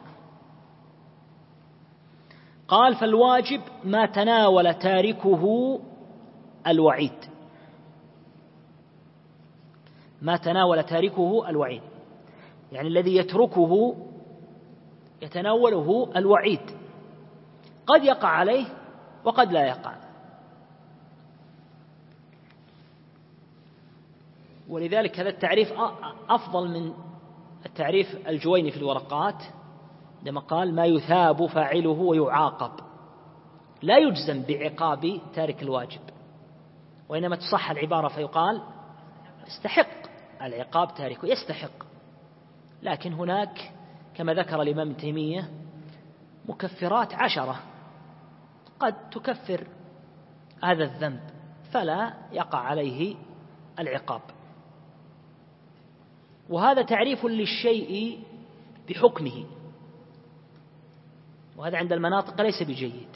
قال: فالواجب ما تناول تاركه الوعيد. ما تناول تاركه الوعيد يعني الذي يتركه يتناوله الوعيد، قد يقع عليه وقد لا يقع. ولذلك هذا التعريف أفضل من التعريف الجويني في الورقات عندما قال: ما يثاب فاعله ويعاقب، لا يجزم بعقاب تارك الواجب. وإنما تصح العبارة فيقال يستحق العقاب تاركه، يستحق. لكن هناك كما ذكر الإمام ابن تيمية مكفرات 10 قد تكفر هذا الذنب فلا يقع عليه العقاب. وهذا تعريف للشيء بحكمه، وهذا عند المناطق ليس بجيد.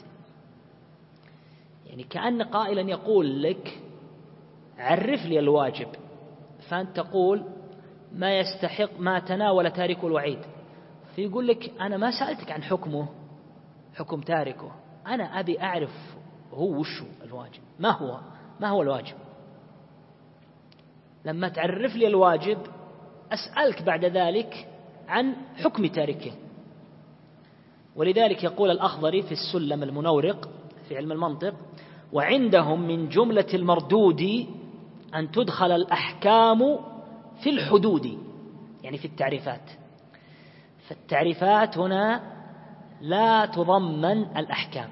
يعني كأن قائلا يقول لك عرف لي الواجب، فأنت تقول ما يستحق ما تناول تارك الوعيد، فيقول لك أنا ما سألتك عن حكمه، حكم تاركه، أنا أبي أعرف هو وش الواجب، ما هو الواجب. لما تعرف لي الواجب أسألك بعد ذلك عن حكم تاركه. ولذلك يقول الأخضري في السلم المنورق في علم المنطق: وعندهم من جملة المردود أن تدخل الأحكام في الحدود، يعني في التعريفات. فالتعريفات هنا لا تضمن الأحكام.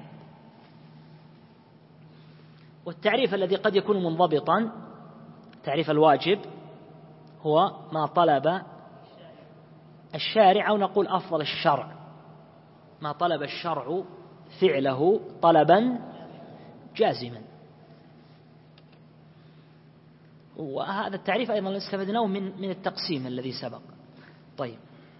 والتعريف الذي قد يكون منضبطا تعريف الواجب هو ما طلب الشارع، أو نقول أفضل الشرع ما طلب الشرع فعله طلبا جازما. وهذا التعريف أيضا استفدناه من التقسيم الذي سبق. طيب،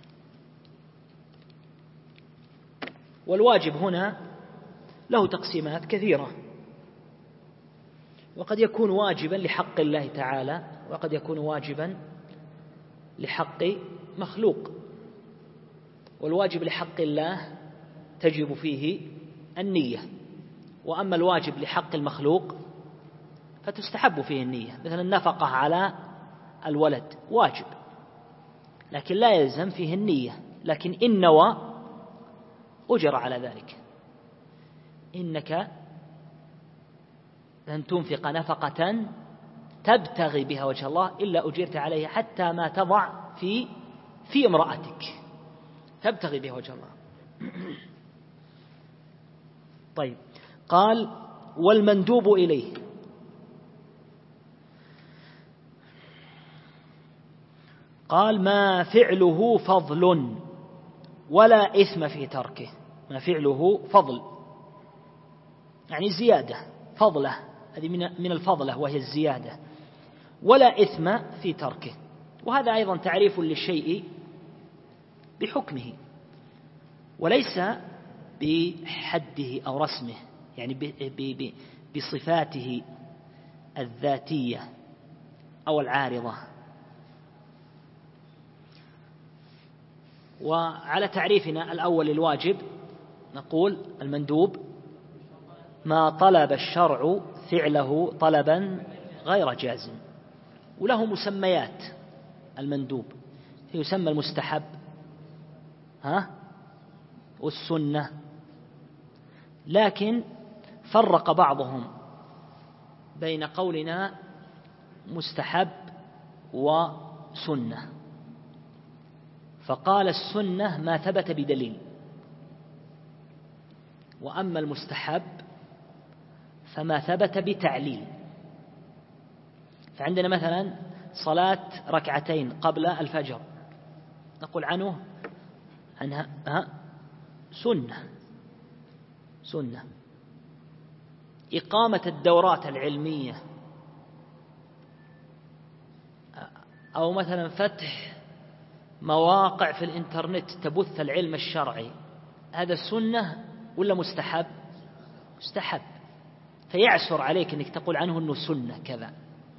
والواجب هنا له تقسيمات كثيرة، وقد يكون واجبا لحق الله تعالى، وقد يكون واجبا لحق مخلوق. والواجب لحق الله تجب فيه النية، وأما الواجب لحق المخلوق فتستحب فيه النية، مثل النفقة على الولد واجب لكن لا يلزم فيه النية، لكن إن نوى أجر على ذلك. إنك لن تنفق نفقة تبتغي بها وجه الله إلا أجرت عليها حتى ما تضع في امرأتك، تبتغي بها وجه الله. طيب، قال والمندوب إليه. قال ما فعله فضل ولا إثم في تركه. ما فعله فضل يعني زيادة، فضلة هذه من الفضلة وهي الزيادة، ولا إثم في تركه. وهذا أيضا تعريف للشيء بحكمه وليس بحده أو رسمه، يعني بصفاته الذاتية أو العارضة. وعلى تعريفنا الأول الواجب نقول المندوب ما طلب الشرع فعله طلبا غير جازم. وله مسميات المندوب، يسمى المستحب والسنة، لكن فرق بعضهم بين قولنا مستحب وسنة، فقال السنة ما ثبت بدليل، وأما المستحب فما ثبت بتعليل. فعندنا مثلا صلاة ركعتين قبل الفجر نقول عنها سنة. إقامة الدورات العلمية أو مثلا فتح مواقع في الإنترنت تبث العلم الشرعي، هذا سنة ولا مستحب؟ مستحب، فيعسر عليك أنك تقول عنه أنه سنة كذا.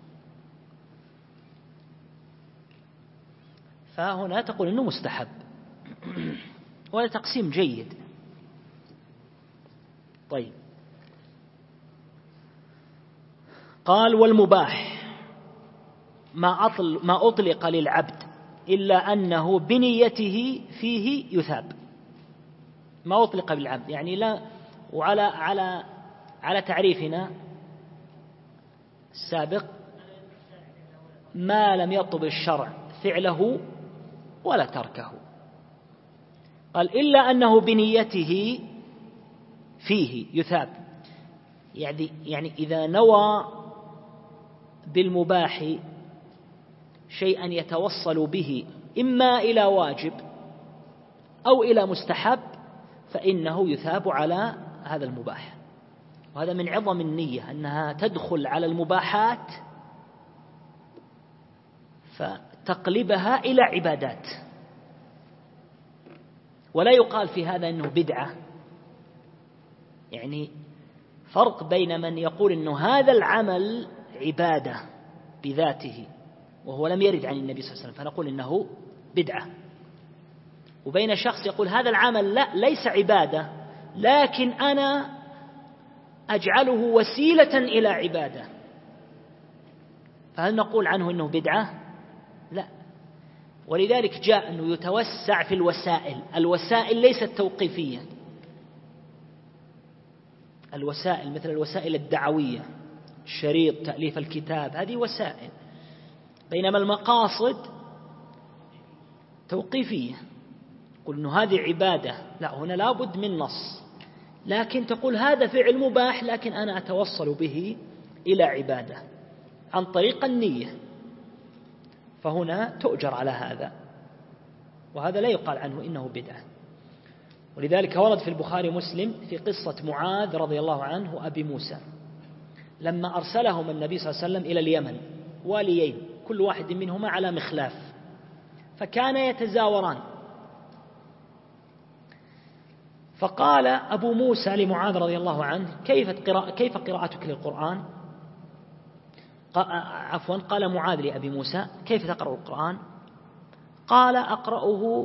فهنا تقول أنه مستحب، وهذا تقسيم جيد. طيب، قال والمباح ما أطلق للعبد إلا أنه بنيته فيه يثاب. ما أطلق للعبد يعني لا، على تعريفنا السابق ما لم يطلب الشرع فعله ولا تركه. قال إلا أنه بنيته فيه يثاب، يعني إذا نوى بالمباح شيئا يتوصل به إما إلى واجب أو إلى مستحب فإنه يثاب على هذا المباح. وهذا من عظم النية أنها تدخل على المباحات فتقلبها إلى عبادات. ولا يقال في هذا أنه بدعة، يعني فرق بين من يقول أنه هذا العمل عبادة بذاته وهو لم يرد عن النبي صلى الله عليه وسلم فنقول إنه بدعة، وبين شخص يقول هذا العمل لا ليس عبادة لكن أنا أجعله وسيلة إلى عبادة، فهل نقول عنه إنه بدعة؟ لا. ولذلك جاء أنه يتوسع في الوسائل. الوسائل ليست توقيفية، الوسائل مثل الوسائل الدعوية، الشريط، تأليف الكتاب، هذه وسائل، بينما المقاصد توقيفية. قل إنه هذه عبادة، لا، هنا لابد من نص، لكن تقول هذا فعل مباح لكن أنا أتوصل به إلى عبادة عن طريق النية، فهنا تؤجر على هذا، وهذا لا يقال عنه إنه بدعة. ولذلك ورد في البخاري ومسلم في قصة معاذ رضي الله عنه وأبي موسى لما أرسلهم النبي صلى الله عليه وسلم إلى اليمن واليين كل واحد منهما على مخلاف، فكان يتزاوران، فقال أبو موسى لمعاذ رضي الله عنه كيف قراءتك للقرآن؟ قال معاذ لأبي موسى كيف تقرأ القرآن؟ قال أقرأه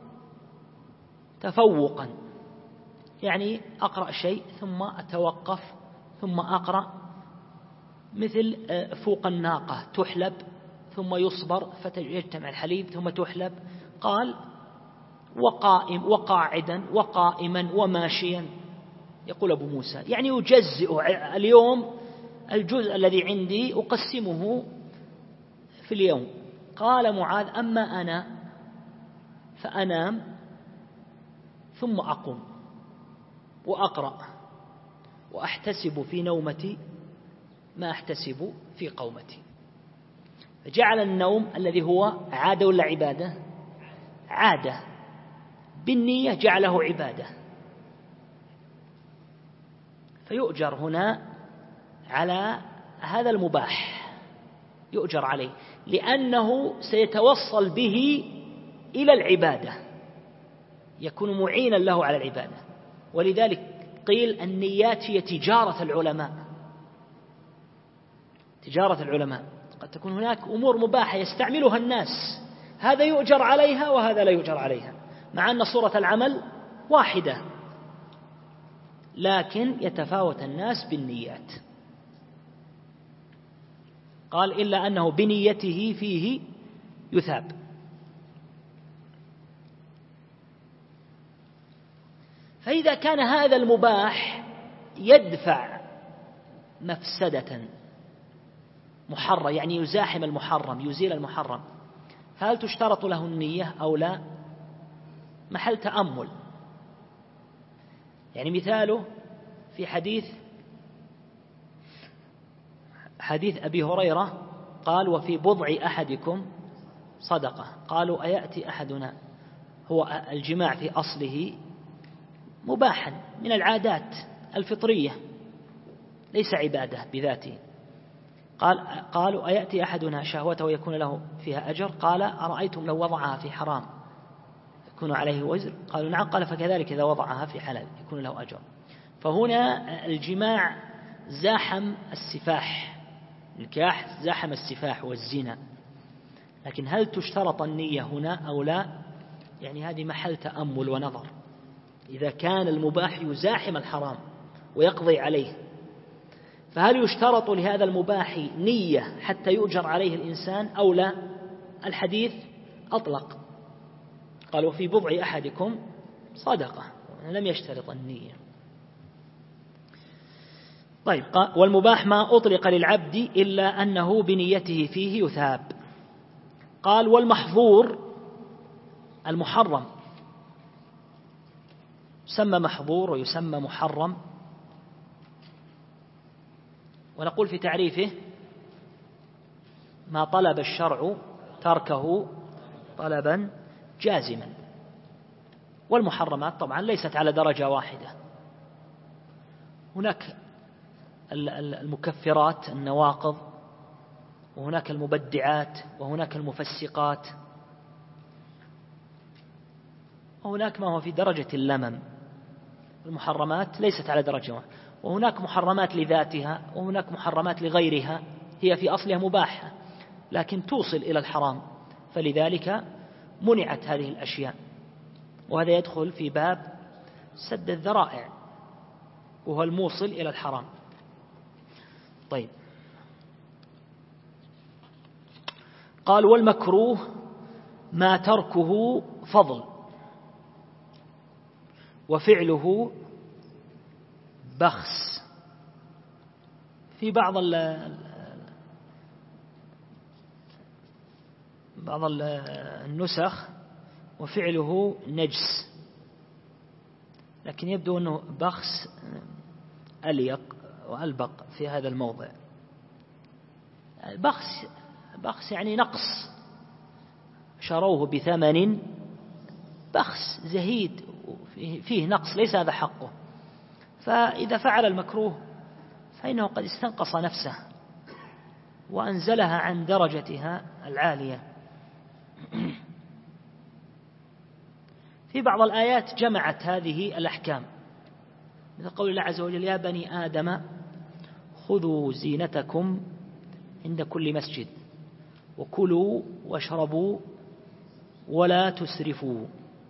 تفوقا، يعني أقرأ شيء ثم أتوقف ثم أقرأ، مثل فوق الناقة تحلب ثم يصبر فيجتمع الحليب ثم تحلب. قال وقاعدا وقائما وماشيا، يقول أبو موسى يعني يجزئ اليوم الجزء الذي عندي أقسمه في اليوم. قال معاذ أما أنا فأنام ثم أقوم وأقرأ وأحتسب في نومتي ما أحتسب في قومتي. فجعل النوم الذي هو عادة ولا عبادة؟ عادة، بالنية جعله عبادة، فيؤجر هنا على هذا المباح، يؤجر عليه لأنه سيتوصل به إلى العبادة، يكون معينا له على العبادة. ولذلك قيل النيات هي تجارة العلماء، تجارة العلماء، قد تكون هناك أمور مباحة يستعملها الناس، هذا يؤجر عليها وهذا لا يؤجر عليها، مع أن صورة العمل واحدة لكن يتفاوت الناس بالنيات. قال إلا أنه بنيته فيه يثاب. فإذا كان هذا المباح يدفع مفسدة محرم، يعني يزاحم المحرم، يزيل المحرم، فهل تشترط له النية أو لا؟ محل تأمل. يعني مثاله في حديث أبي هريرة قال وفي بضع أحدكم صدقة. قالوا أيأتي أحدنا، هو الجماع في أصله مباحا من العادات الفطرية ليس عبادة بذاته. قالوا أيأتي أحدنا شهوته ويكون له فيها أجر؟ قال أرأيتم لو وضعها في حرام يكون عليه وزر؟ قالوا نعم. قال فكذلك إذا وضعها في حلال يكون له أجر. فهنا الجماع زاحم السفاح، النكاح زاحم السفاح والزنا، لكن هل تشترط النية هنا أو لا؟ يعني هذه محل تأمل ونظر. إذا كان المباح يزاحم الحرام ويقضي عليه، فهل يشترط لهذا المباح نية حتى يؤجر عليه الإنسان أو لا؟ الحديث أطلق، قال وفي بضع أحدكم صدقة، لم يشترط النية. طيب، والمباح ما أطلق للعبد إلا أنه بنيته فيه يثاب. قال والمحظور المحرم يسمى محظور ويسمى محرم. ونقول في تعريفه ما طلب الشرع تركه طلبا جازما. والمحرمات طبعا ليست على درجة واحدة، هناك المكفرات النواقض، وهناك المبدعات، وهناك المفسقات، وهناك ما هو في درجة اللمم. المحرمات ليست على درجة واحدة، وهناك محرمات لذاتها، وهناك محرمات لغيرها هي في أصلها مباحة لكن توصل إلى الحرام، فلذلك منعت هذه الأشياء. وهذا يدخل في باب سد الذرائع وهو الموصل إلى الحرام. طيب، قال والمكروه ما تركه فضل وفعله بخس. في بعض النسخ وفعله نجس، لكن يبدو أنه بخس أليق وألبق في هذا الموضع. بخس يعني نقص، شروه بثمن بخس زهيد فيه نقص، ليس هذا حقه. فإذا فعل المكروه فإنه قد استنقص نفسه وأنزلها عن درجتها العالية. في بعض الآيات جمعت هذه الأحكام، مثل قول الله عز وجل: يا بني آدم خذوا زينتكم عند كل مسجد وكلوا واشربوا ولا تسرفوا.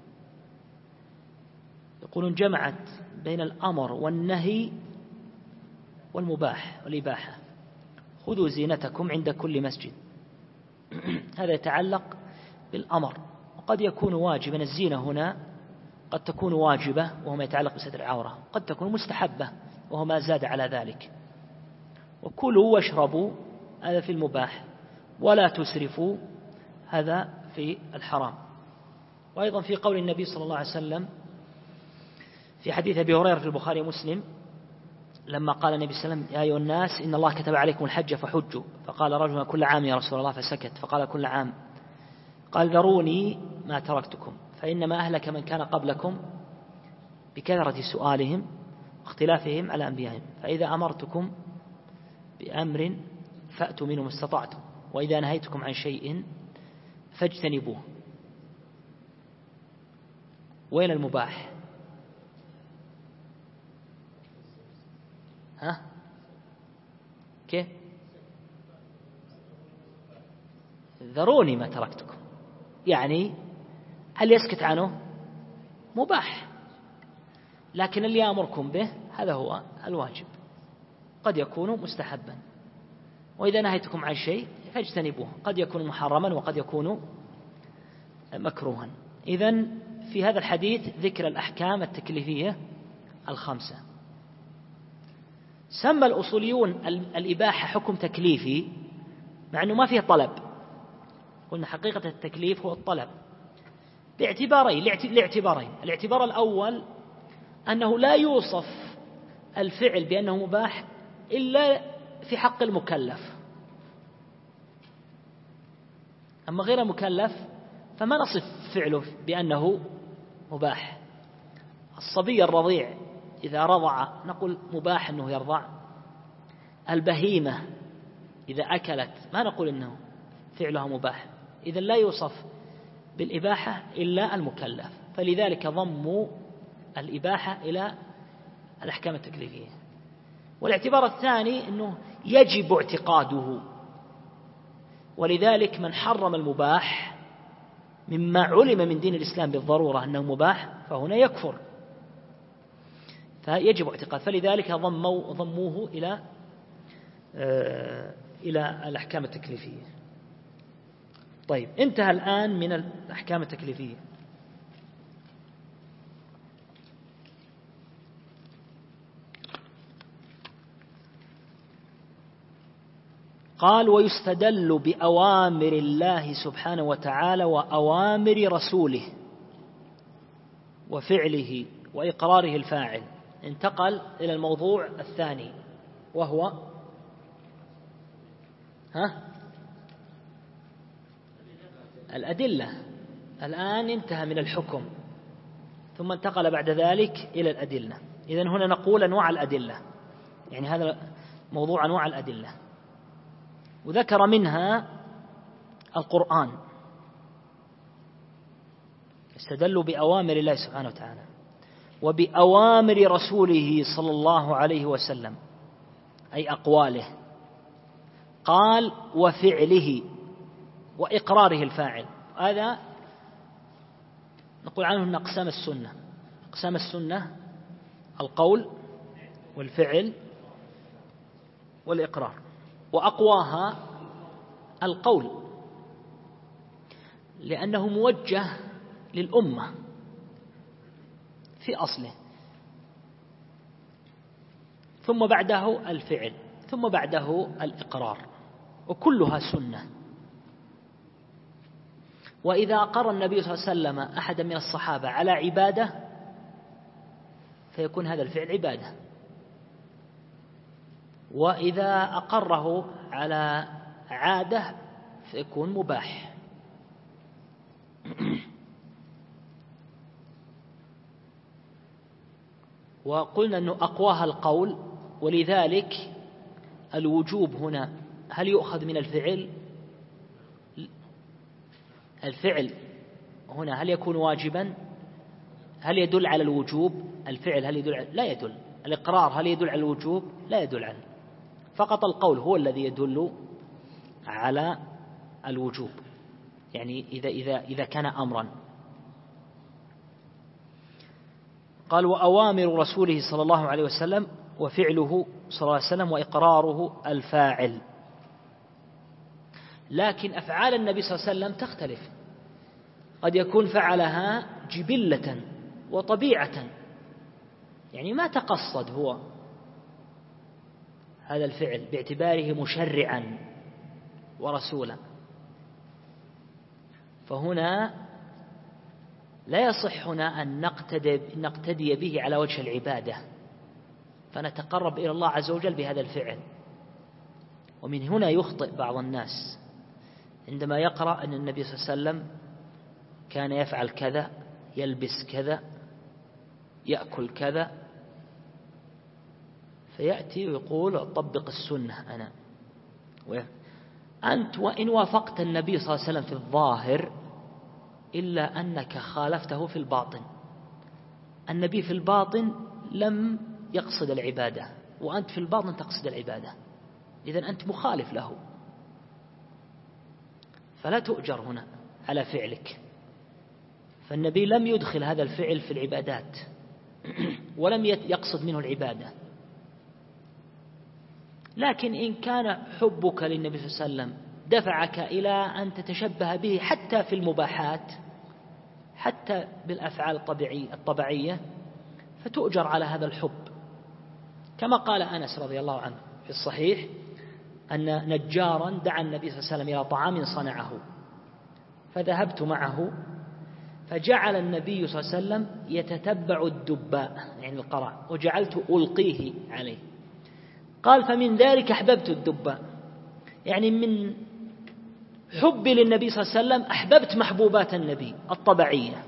يقولون جمعت بين الأمر والنهي والمباح والإباحة. خذوا زينتكم عند كل مسجد، هذا يتعلق بالأمر، وقد يكون واجبا. الزينة هنا قد تكون واجبة وهو ما يتعلق بستر العورة، قد تكون مستحبة وهو ما زاد على ذلك. وكلوا واشربوا هذا في المباح، ولا تسرفوا هذا في الحرام. وأيضا في قول النبي صلى الله عليه وسلم في حديث أبي هريرة في البخاري ومسلم، لما قال النبي صلى الله عليه وسلم: يا أيها الناس إن الله كتب عليكم الحج فحجوا. فقال رجل: كل عام يا رسول الله، فسكت. فقال: كل عام. قال: ذروني ما تركتكم فإنما أهلك من كان قبلكم بكثرة سؤالهم واختلافهم على أنبيائهم، فإذا أمرتكم بأمر فأتوا منه ما استطعتم، وإذا نهيتكم عن شيء فاجتنبوه. وين المباح؟ كيف؟ ذروني ما تركتكم، يعني هل يسكت عنه؟ مباح، لكن اللي يأمركم به هذا هو الواجب، قد يكون مستحبا. وإذا نهيتكم عن شيء فاجتنبوه، قد يكون محرما وقد يكون مكروها. إذن في هذا الحديث ذكر الأحكام التكليفية الخمسة. سمى الأصوليون الإباحة حكم تكليفي مع أنه ما فيه طلب. قلنا حقيقة التكليف هو الطلب باعتبارين. الاعتبار الأول أنه لا يوصف الفعل بأنه مباح إلا في حق المكلف، أما غير المكلف فما نصف فعله بأنه مباح. الصبي الرضيع إذا رضع نقول مباح أنه يرضع. البهيمة إذا أكلت ما نقول أنه فعلها مباح. إذا لا يوصف بالإباحة إلا المكلف، فلذلك ضموا الإباحة إلى الأحكام التكليفية. والاعتبار الثاني أنه يجب اعتقاده، ولذلك من حرم المباح مما علم من دين الإسلام بالضرورة أنه مباح فهنا يكفر، فيجب اعتقاد. فلذلك ضموه إلى الأحكام التكليفية. طيب، انتهى الآن من الأحكام التكليفية. قال: ويستدل بأوامر الله سبحانه وتعالى وأوامر رسوله وفعله وإقراره الفاعل. انتقل إلى الموضوع الثاني وهو الأدلة. الآن انتهى من الحكم ثم انتقل بعد ذلك إلى الأدلة. إذن هنا نقول أنواع الأدلة، يعني هذا موضوع أنواع الأدلة، وذكر منها القرآن، استدلوا بأوامر الله سبحانه وتعالى وبأوامر رسوله صلى الله عليه وسلم، أي أقواله، قال وفعله وإقراره الفاعل. هذا نقول عنه أن أقسام السنة. أقسام السنة القول والفعل والإقرار، وأقواها القول لأنه موجه للأمة في أصله، ثم بعده الفعل، ثم بعده الإقرار، وكلها سنة. وإذا أقر النبي صلى الله عليه وسلم أحدا من الصحابة على عبادة فيكون هذا الفعل عبادة، وإذا أقره على عادة فيكون مباح. وقلنا أنه أقواها القول، ولذلك الوجوب هنا هل يؤخذ من الفعل؟ الفعل هنا هل يكون واجبا؟ هل يدل على الوجوب؟ الفعل هل يدل لا يدل. الإقرار هل يدل على الوجوب؟ لا يدل عنه. فقط القول هو الذي يدل على الوجوب، يعني إذا كان أمرا. قال وأوامر رسوله صلى الله عليه وسلم وفعله صلى الله عليه وسلم وإقراره الفاعل. لكن أفعال النبي صلى الله عليه وسلم تختلف، قد يكون فعلها جبلة وطبيعة، يعني ما تقصد هو هذا الفعل باعتباره مشرعا ورسولا، فهنا لا يصح هنا أن نقتدي به على وجه العبادة، فنتقرب إلى الله عز وجل بهذا الفعل. ومن هنا يخطئ بعض الناس عندما يقرأ أن النبي صلى الله عليه وسلم كان يفعل كذا، يلبس كذا، يأكل كذا، فيأتي ويقول طبق السنة أنا. أنت وإن وافقت النبي صلى الله عليه وسلم في الظاهر إلا أنك خالفته في الباطن. النبي في الباطن لم يقصد العبادة، وأنت في الباطن تقصد العبادة، إذن أنت مخالف له، فلا تؤجر هنا على فعلك. فالنبي لم يدخل هذا الفعل في العبادات ولم يقصد منه العبادة. لكن إن كان حبك للنبي صلى الله عليه وسلم دفعك إلى أن تتشبه به حتى في المباحات، حتى بالأفعال الطبيعية، فتؤجر على هذا الحب. كما قال أنس رضي الله عنه في الصحيح أن نجارا دعا النبي صلى الله عليه وسلم إلى طعام صنعه، فذهبت معه فجعل النبي صلى الله عليه وسلم يتتبع الدباء، يعني القرع، وجعلت ألقيه عليه. قال فمن ذلك أحببت الدباء، يعني من حبي للنبي صلى الله عليه وسلم أحببت محبوبات النبي الطبيعية.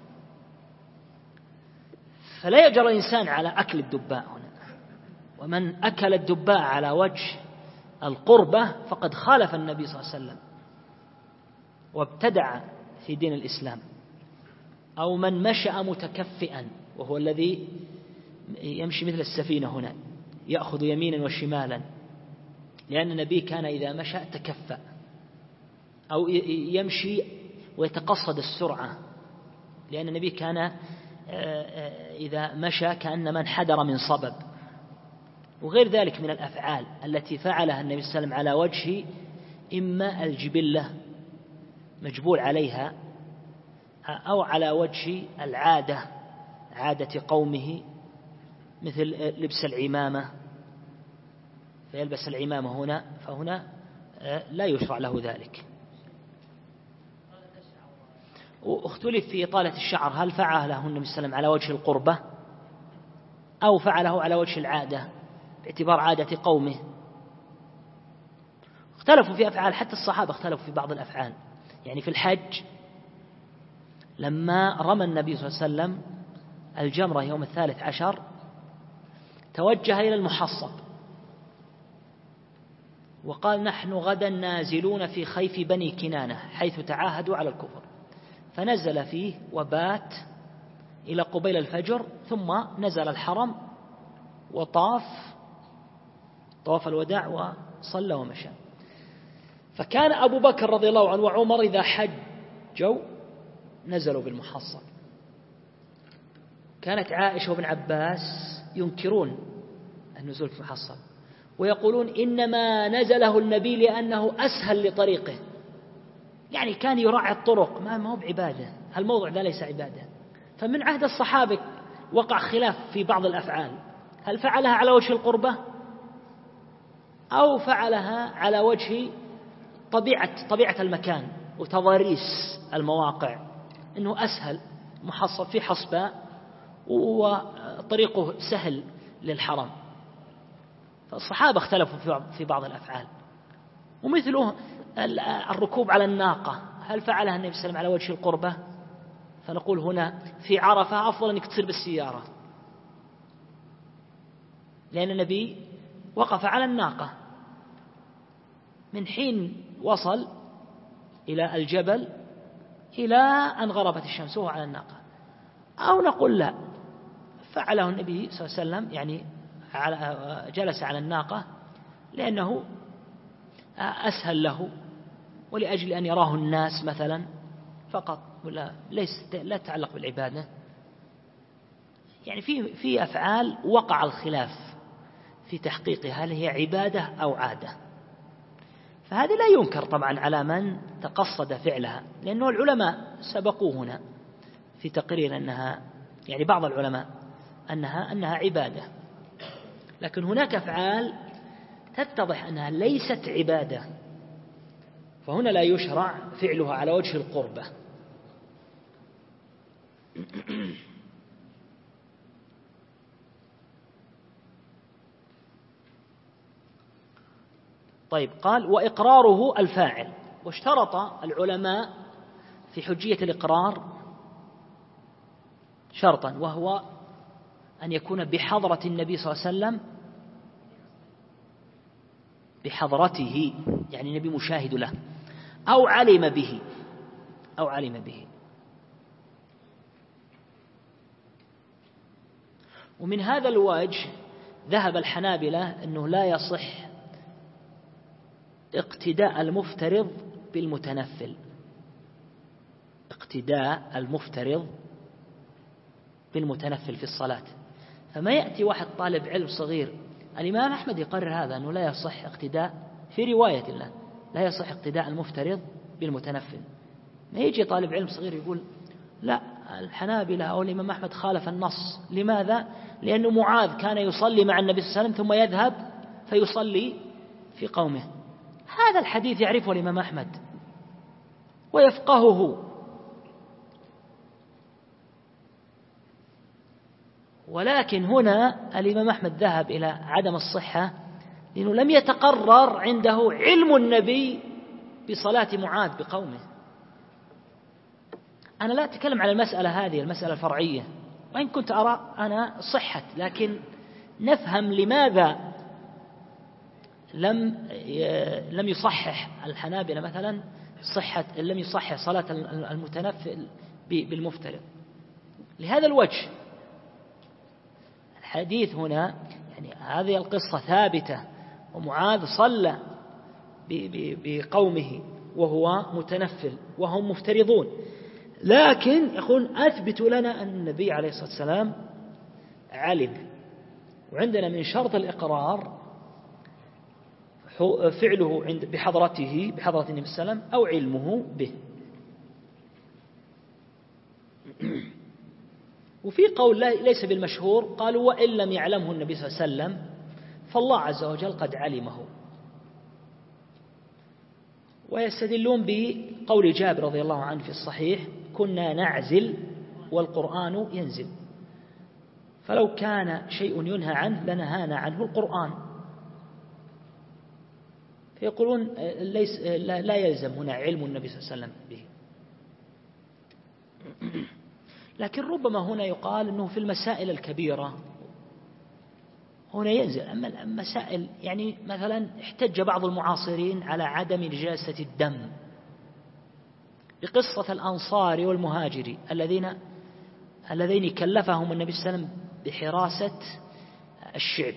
فلا يجرى الإنسان على أكل الدباء هنا، ومن أكل الدباء على وجه القربة فقد خالف النبي صلى الله عليه وسلم وابتدع في دين الإسلام. أو من مشأ متكفئا، وهو الذي يمشي مثل السفينة هنا، يأخذ يمينا وشمالا، لأن النبي كان إذا مشى تكفأ، أو يمشي ويتقصد السرعة، لأن النبي كان إذا مشى كأنما انحدر من صبب. وغير ذلك من الأفعال التي فعلها النبي صلى الله عليه وسلم على وجه إما الجبلة مجبول عليها، أو على وجه العادة، عادة قومه، مثل لبس العمامة، فيلبس العمامة هنا، فهنا لا يشرع له ذلك. واختلف في إطالة الشعر، هل فعله النبي صلى الله عليه وسلم على وجه القربة أو فعله على وجه العادة باعتبار عادة قومه. اختلفوا في أفعال، حتى الصحابة اختلفوا في بعض الأفعال. يعني في الحج لما رمى النبي صلى الله عليه وسلم الجمرة يوم 13 توجه إلى المحصب وقال نحن غدا نازلون في خيف بني كنانة حيث تعاهدوا على الكفر، فنزل فيه وبات إلى قبيل الفجر، ثم نزل الحرم وطاف طواف الوداع وصلى ومشى. فكان أبو بكر رضي الله عنه وعمر إذا حجوا نزلوا بالمحصب. كانت عائشة وابن عباس ينكرون النزول في المحصب ويقولون إنما نزله النبي لأنه أسهل لطريقه، يعني كان يراعي الطرق، ما هو بعبادة، هالموضوع ذا ليس عبادة. فمن عهد الصحابة وقع خلاف في بعض الأفعال، هل فعلها على وجه القربة أو فعلها على وجه طبيعة المكان وتضاريس المواقع، إنه أسهل محصب في حصباء وطريقه سهل للحرم. فالصحابة اختلفوا في بعض الأفعال، ومثله الركوب على الناقة، هل فعلها النبي صلى الله عليه وسلم على وجه القربة؟ فنقول هنا في عرفة أفضل أنك تصير بالسيارة، لأن النبي وقف على الناقة من حين وصل إلى الجبل إلى أن غربت الشمس وهو على الناقة. أو نقول لا، فعله النبي صلى الله عليه وسلم يعني جلس على الناقة لأنه أسهل له ولأجل أن يراه الناس مثلا فقط، ولا لا تتعلق بالعبادة. يعني في أفعال وقع الخلاف في تحقيقها هل هي عبادة أو عادة، فهذه لا ينكر طبعا على من تقصد فعلها، لأنه العلماء سبقوا هنا في تقرير أنها، يعني بعض العلماء أنها عبادة، لكن هناك أفعال تتضح أنها ليست عبادة، فهنا لا يشرع فعلها على وجه القربة. طيب، قال وإقراره الفاعل. واشترط العلماء في حجية الإقرار شرطا، وهو أن يكون بحضرة النبي صلى الله عليه وسلم، بحضرته يعني النبي مشاهد له، أو علم به. ومن هذا الوجه ذهب الحنابلة أنه لا يصح اقتداء المفترض بالمتنفل، اقتداء المفترض بالمتنفل في الصلاة. فما يأتي واحد طالب علم صغير، الإمام أحمد يقرر هذا أنه لا يصح اقتداء، في رواية له لا يصح اقتداء المفترض بالمتنفل. ما يجي طالب علم صغير يقول لا، الحنابلة أو الإمام أحمد خالف النص. لماذا؟ لأنه معاذ كان يصلي مع النبي صلى الله عليه وسلم ثم يذهب فيصلي في قومه. هذا الحديث يعرفه الإمام أحمد ويفقهه، ولكن هنا الإمام أحمد ذهب إلى عدم الصحة لأنه لم يتقرر عنده علم النبي بصلاة معاذ بقومه. أنا لا أتكلم على المسألة هذه، المسألة الفرعية، وإن كنت أرى أنا صحة، لكن نفهم لماذا لم يصحح الحنابلة مثلا لم يصحح صلاة المتنفل بالمفترض لهذا الوجه. الحديث هنا يعني هذه القصة ثابتة، ومعاذ صلى بقومه وهو متنفل وهم مفترضون، لكن يقول أثبت لنا أن النبي عليه الصلاة والسلام علم. وعندنا من شرط الإقرار فعله بحضرة النبي صلى الله عليه وسلم أو علمه به. وفي قول ليس بالمشهور، قالوا وإن لم يعلمه النبي صلى الله عليه وسلم فالله عز وجل قد علمه. ويستدلون بقول جابر رضي الله عنه في الصحيح كنا نعزل والقرآن ينزل، فلو كان شيء ينهى عنه لنهانا عنه القرآن. فيقولون لا يلزم هنا علم النبي صلى الله عليه وسلم به. لكن ربما هنا يقال أنه في المسائل الكبيرة هنا ينزل. أما المسائل يعني مثلا احتج بعض المعاصرين على عدم نجاسة الدم بقصة الأنصار والمهاجر الذين كلفهم النبي صلى الله عليه وسلم بحراسة الشعب.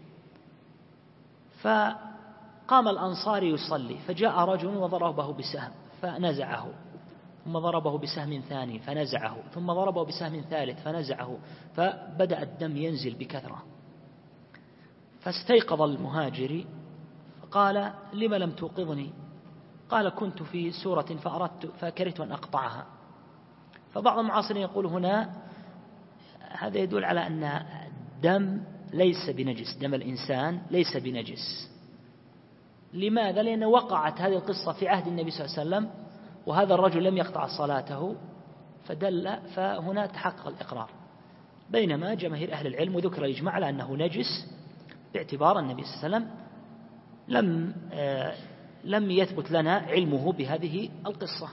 فقام الأنصار يصلي فجاء رجل وضربه بسهم فنزعه، ثم ضربه بسهم ثاني فنزعه، ثم ضربه بسهم ثالث فنزعه، فبدأ الدم ينزل بكثرة. فاستيقظ المهاجر فقال: لم لم توقظني؟ قال: كنت في سورة فكرهت أن أقطعها. فبعض المعاصرين يقول هنا هذا يدل على أن الدم ليس بنجس، دم الإنسان ليس بنجس. لماذا؟ لأن وقعت هذه القصة في عهد النبي صلى الله عليه وسلم وهذا الرجل لم يقطع صلاته، فهنا تحقق الإقرار. بينما جماهير أهل العلم وذكر الإجماع على أنه نجس باعتبار النبي صلى الله عليه وسلم لم يثبت لنا علمه بهذه القصة.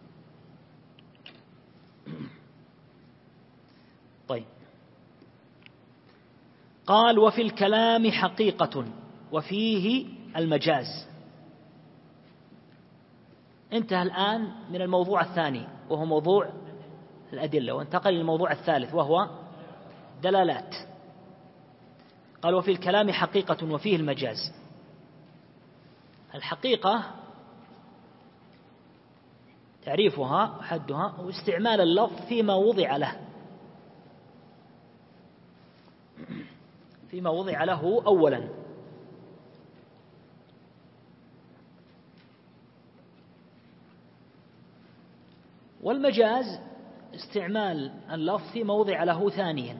طيب، قال: وفي الكلام حقيقة وفيه المجاز. انتهى الآن من الموضوع الثاني وهو موضوع الأدلة، وانتقل إلى الموضوع الثالث وهو دلالات. قال: وفي الكلام حقيقة وفيه المجاز. الحقيقة تعريفها وحدها هو استعمال اللفظ فيما وضع له، فيما وضع له أولا. والمجاز استعمال اللفظ فيما وضع له ثانيا.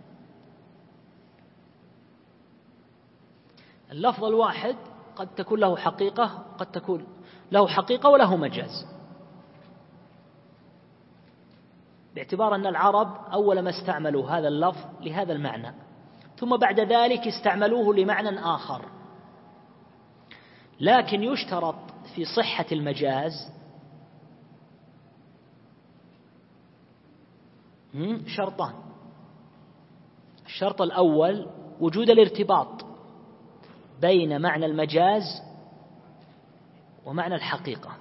اللفظ الواحد قد تكون له حقيقة، قد تكون له حقيقة وله مجاز، باعتبار أن العرب أول ما استعملوا هذا اللفظ لهذا المعنى، ثم بعد ذلك استعملوه لمعنى آخر. لكن يشترط في صحة المجاز شرطان. الشرط الأول وجود الارتباط بين معنى المجاز ومعنى الحقيقة.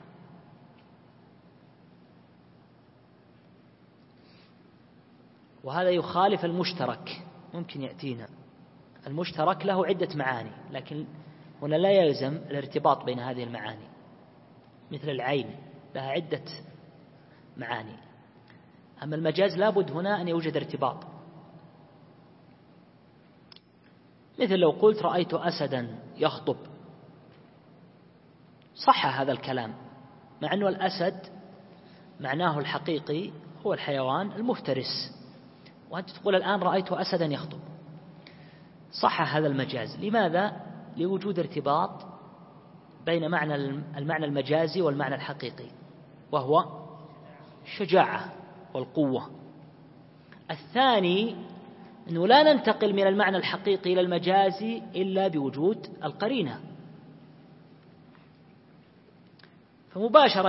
وهذا يخالف المشترك. ممكن يأتينا المشترك له عدة معاني، لكن هنا لا يلزم الارتباط بين هذه المعاني، مثل العين لها عدة معاني. أما المجاز لابد هنا أن يوجد ارتباط. مثل لو قلت رأيت أسدا يخطب، صح هذا الكلام، مع أنه الأسد معناه الحقيقي هو الحيوان المفترس، وأنت تقول الآن رأيت أسدا يخطب، صح هذا المجاز. لماذا؟ لوجود ارتباط بين المعنى المجازي والمعنى الحقيقي، وهو الشجاعة والقوة. الثاني أنه لا ننتقل من المعنى الحقيقي إلى المجازي إلا بوجود القرينة. فمباشرة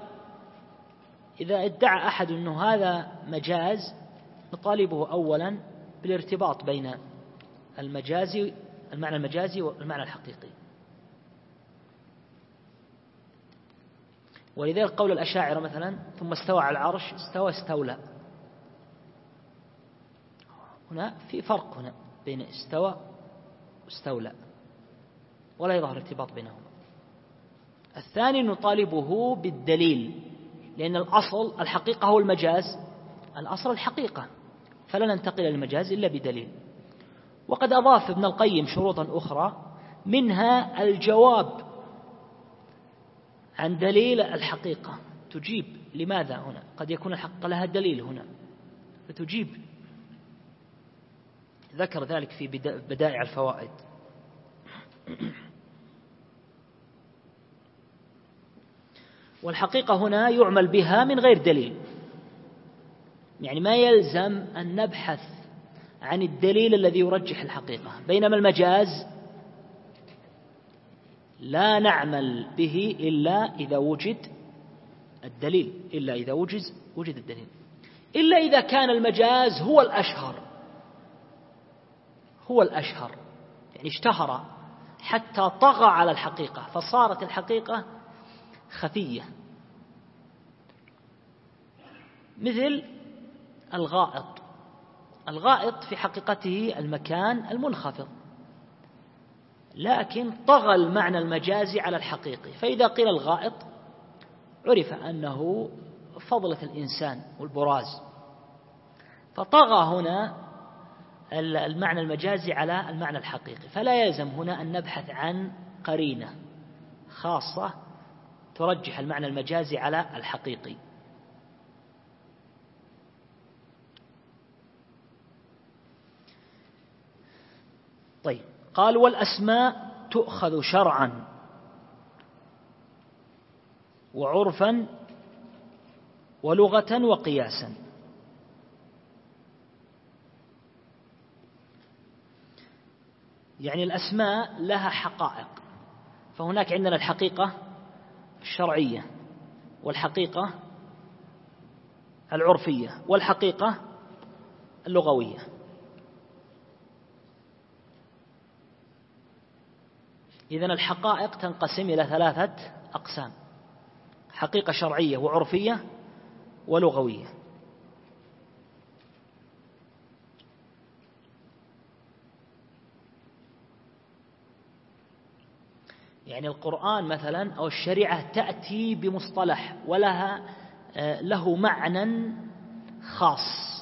إذا ادعى أحد أنه هذا مجاز نطالبه أولا بالارتباط بين المعنى المجازي والمعنى الحقيقي. ولذلك قول الأشاعرة مثلا ثم استوى على العرش، استولى. هنا في فرق هنا بين استوى واستولى، ولا يظهر ارتباط بينهما. الثاني نطالبه بالدليل، لأن الأصل الحقيقة هو المجاز، الأصل الحقيقة، فلا ننتقل إلى المجاز إلا بدليل. وقد أضاف ابن القيم شروطا أخرى، منها الجواب عن دليل الحقيقة، تجيب لماذا هنا، قد يكون الحقيقة لها دليل هنا فتجيب. ذكر ذلك في بدائع الفوائد. والحقيقة هنا يعمل بها من غير دليل، يعني ما يلزم أن نبحث عن الدليل الذي يرجح الحقيقة. بينما المجاز لا نعمل به إلا إذا وجد الدليل، إلا إذا وجد الدليل، إلا إذا كان المجاز هو الأشهر، يعني اشتهر حتى طغى على الحقيقة فصارت الحقيقة خفية، مثل الغائط في حقيقته المكان المنخفض، لكن طغى المعنى المجازي على الحقيقي، فإذا قيل الغائط عرف أنه فضلة الإنسان والبراز، فطغى هنا المعنى المجازي على المعنى الحقيقي، فلا يلزم هنا أن نبحث عن قرينة خاصة ترجح المعنى المجازي على الحقيقي. طيب، قال والأسماء تؤخذ شرعا وعرفا ولغة وقياسا. يعني الأسماء لها حقائق، فهناك عندنا الحقيقة الشرعية والحقيقة العرفية والحقيقة اللغوية. إذن الحقائق تنقسم إلى 3 أقسام: حقيقة شرعية وعرفية ولغوية. يعني القرآن مثلا أو الشريعة تأتي بمصطلح له معنى خاص،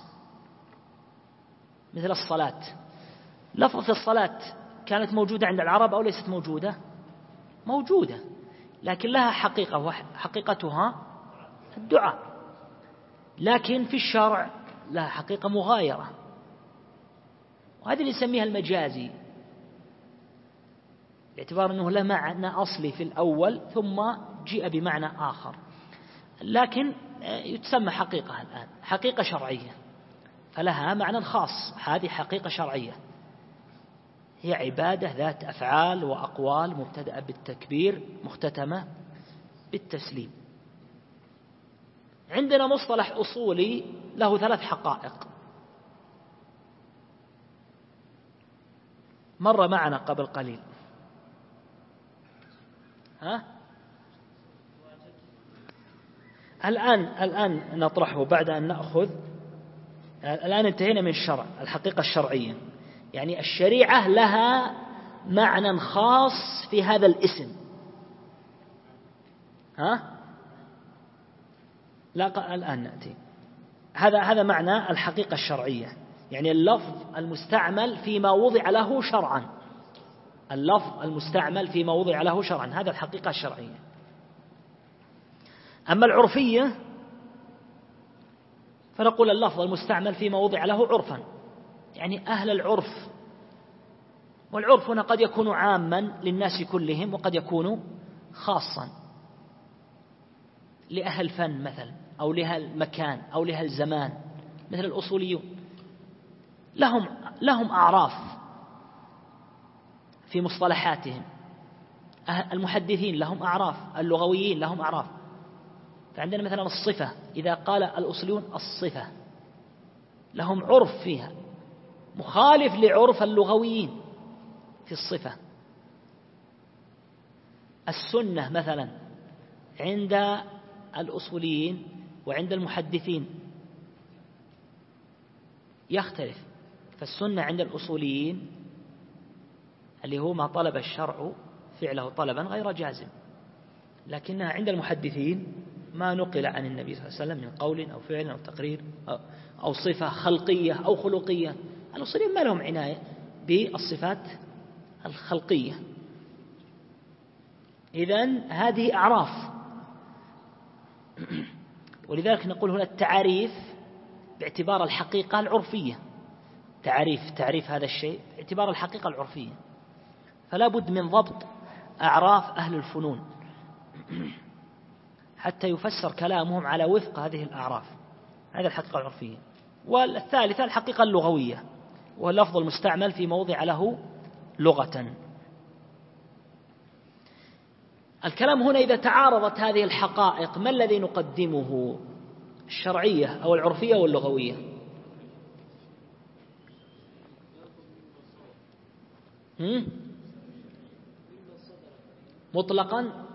مثل الصلاة. لفظة الصلاة كانت موجودة عند العرب أو ليست موجودة؟ موجودة، لكن لها حقيقة وحقيقتها الدعاء، لكن في الشرع لها حقيقة مغايرة، وهذه اللي نسميها المجازي، باعتبار أنه له معنى أصلي في الأول ثم جاء بمعنى آخر، لكن يتسمى حقيقة الآن حقيقة شرعية، فلها معنى خاص. هذه حقيقة شرعية، هي عبادة ذات أفعال وأقوال مبتدأة بالتكبير مختتمة بالتسليم. عندنا مصطلح أصولي له 3 حقائق، مر معنا قبل قليل. الآن نطرحه بعد أن نأخذ. الآن انتهينا من الشرع، الحقيقة الشرعية، يعني الشريعة لها معنى خاص في هذا الاسم. لا، الآن نأتي. هذا معنى الحقيقة الشرعية، يعني اللفظ المستعمل فيما وضع له شرعا، اللفظ المستعمل فيما وضع له شرعا، هذا الحقيقة الشرعية. أما العرفية فنقول اللفظ المستعمل فيما وضع له عرفا، يعني أهل العرف، والعرف هنا قد يكون عاما للناس كلهم وقد يكون خاصا لأهل الفن مثلا، أو لها المكان أو لها الزمان، مثل الأصوليون لهم أعراف في مصطلحاتهم، المحدثين لهم أعراف، اللغويين لهم أعراف. فعندنا مثلا الصفة، إذا قال الأصوليون الصفة لهم عرف فيها مخالف لعرف اللغويين في الصفة. السنة مثلا عند الأصوليين وعند المحدثين يختلف، فالسنة عند الأصوليين اللي هو ما طلب الشرع فعله طلبا غير جازم، لكنها عند المحدثين ما نقل عن النبي صلى الله عليه وسلم من قول أو فعل أو تقرير أو صفة خلقية أو خلقية. الأصوليين ما لهم عناية بالصفات الخلقية. إذن هذه أعراف، ولذلك نقول هنا التعريف باعتبار الحقيقة العرفية، تعريف هذا الشيء باعتبار الحقيقة العرفية، فلا بد من ضبط أعراف أهل الفنون حتى يفسر كلامهم على وفق هذه الأعراف. هذه الحقيقة العرفية. والثالثة الحقيقة اللغوية، واللفظ المستعمل في موضع له لغة. الكلام هنا إذا تعارضت هذه الحقائق ما الذي نقدمه؟ الشرعية أو العرفية واللغوية؟ مطلقا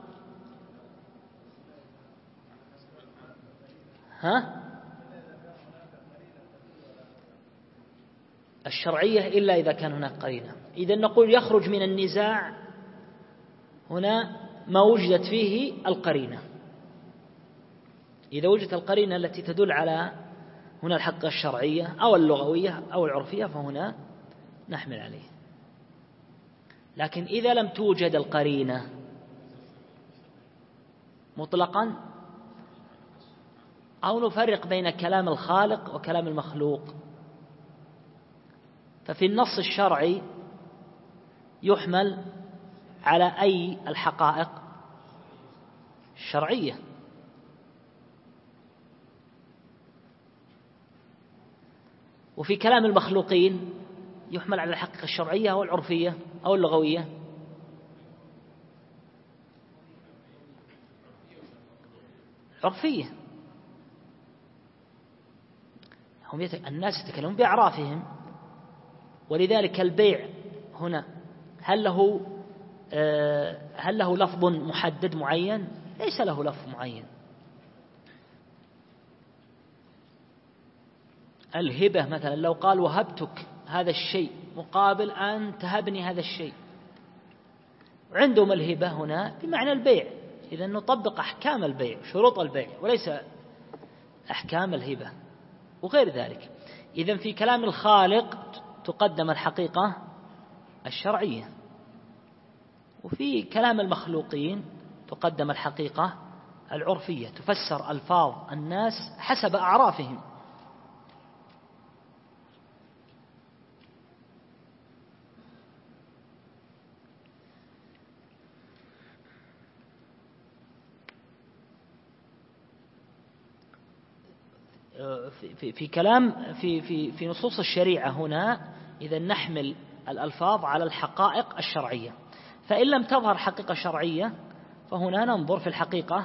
الشرعية إلا إذا كان هناك قرينة. إذن نقول يخرج من النزاع هنا ما وجدت فيه القرينة. إذا وجدت القرينة التي تدل على هنا الحقيقة الشرعية أو اللغوية أو العرفية فهنا نحمل عليه. لكن إذا لم توجد القرينة مطلقا أو نفرق بين كلام الخالق وكلام المخلوق، ففي النص الشرعي يحمل على أي الحقائق الشرعية، وفي كلام المخلوقين يحمل على الحقيقة الشرعية أو العرفية أو اللغوية. عرفية. الناس يتكلمون بأعرافهم، ولذلك البيع هنا هل له لفظ محدد معين؟ ليس له لفظ معين. الهبة مثلا لو قال وهبتك هذا الشيء مقابل أن تهبني هذا الشيء، عندهم الهبة هنا بمعنى البيع، إذا نطبق أحكام البيع شروط البيع وليس أحكام الهبة وغير ذلك. إذن في كلام الخالق تقدم الحقيقة الشرعية، وفي كلام المخلوقين تقدم الحقيقة العرفية، تفسر ألفاظ الناس حسب أعرافهم. في كلام في نصوص الشريعة هنا إذا نحمل الألفاظ على الحقائق الشرعية، فإن لم تظهر حقيقة شرعية فهنا ننظر في الحقيقة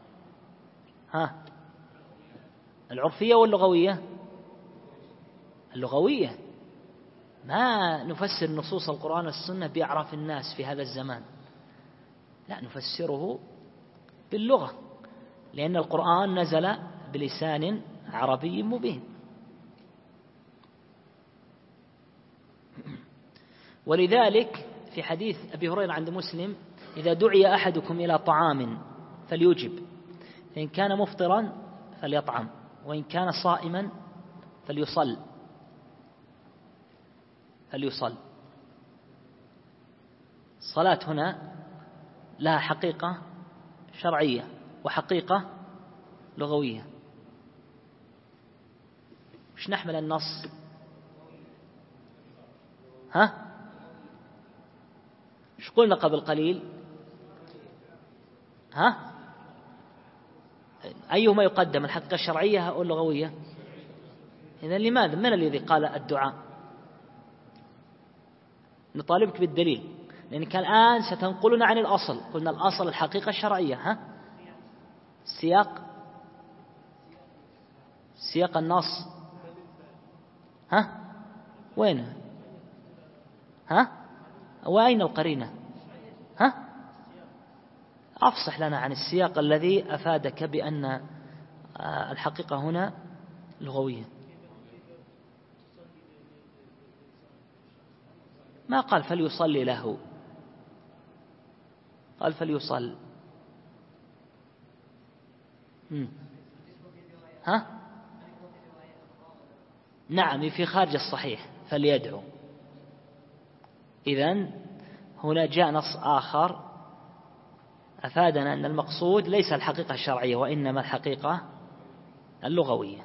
العرفية واللغوية. اللغوية، ما نفسر نصوص القرآن والسنة بأعراف الناس في هذا الزمان، لا، نفسره باللغة، لأن القرآن نزل بلسان عربي مبين. ولذلك في حديث أبي هريرة عند مسلم: إذا دعي أحدكم إلى طعام فليجب، فإن كان مفطرا فليطعم، وإن كان صائما فليصل. الصلاة هنا لها حقيقة شرعية وحقيقة لغوية. مش نحمل النص؟ ايش قلنا قبل قليل؟ أيهما يقدم، الحقيقة الشرعية أو اللغوية؟ إذن لماذا؟ من الذي قال الدعاء؟ نطالبك بالدليل، لأنك الآن ستنقلنا عن الأصل. قلنا الأصل الحقيقة الشرعية. سياق النص وين؟ وأين القرينة؟ أفصح لنا عن السياق الذي أفادك بأن الحقيقة هنا لغوية. ما قال فليصلي له، قال فليصل. نعم، في خارج الصحيح فليدعو. إذن هنا جاء نص آخر أفادنا أن المقصود ليس الحقيقة الشرعية وإنما الحقيقة اللغوية.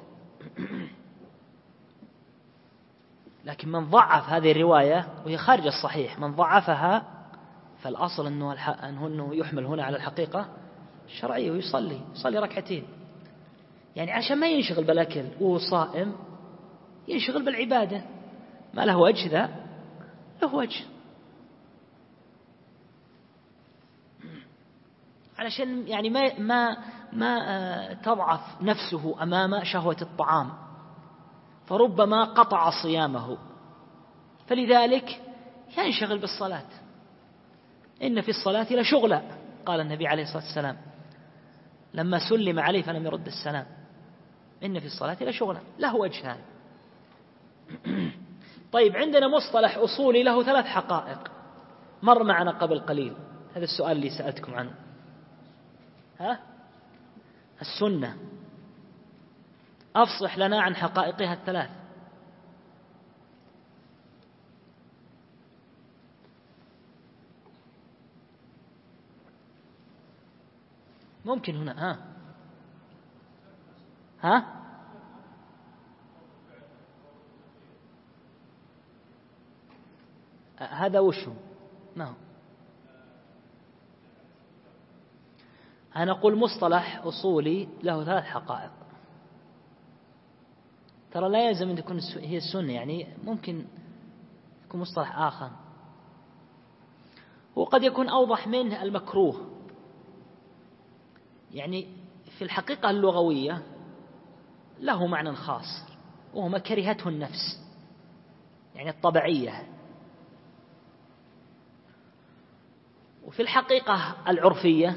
لكن من ضعف هذه الرواية وهي خارج الصحيح، من ضعفها فالأصل أنه يحمل هنا على الحقيقة الشرعية ويصلي ركعتين، يعني عشان ما ينشغل بالأكل وهو صائم، ينشغل بالعبادة. ما له وجه ذا، له وجه. علشان يعني ما تضعف نفسه أمام شهوة الطعام، فربما قطع صيامه، فلذلك ينشغل بالصلاة. إن في الصلاة لشغلا، قال النبي عليه الصلاة والسلام لما سلم عليه فلم يرد السلام، إن في الصلاة لشغلا، له وجهان. طيب عندنا مصطلح أصولي له 3 حقائق مر معنا قبل قليل، هذا السؤال اللي سألتكم عنه. السنة، أفصح لنا عن حقائقها 3. ممكن هنا هذا وش هو؟ ما هو؟ أنا أقول مصطلح أصولي له 3 حقائق. ترى لا يلزم أن تكون هي السنة، يعني ممكن يكون مصطلح آخر، وقد يكون أوضح منه المكروه. يعني في الحقيقة اللغوية له معنى خاص، وهو ما كرهته النفس، يعني الطبيعية. وفي الحقيقة العرفية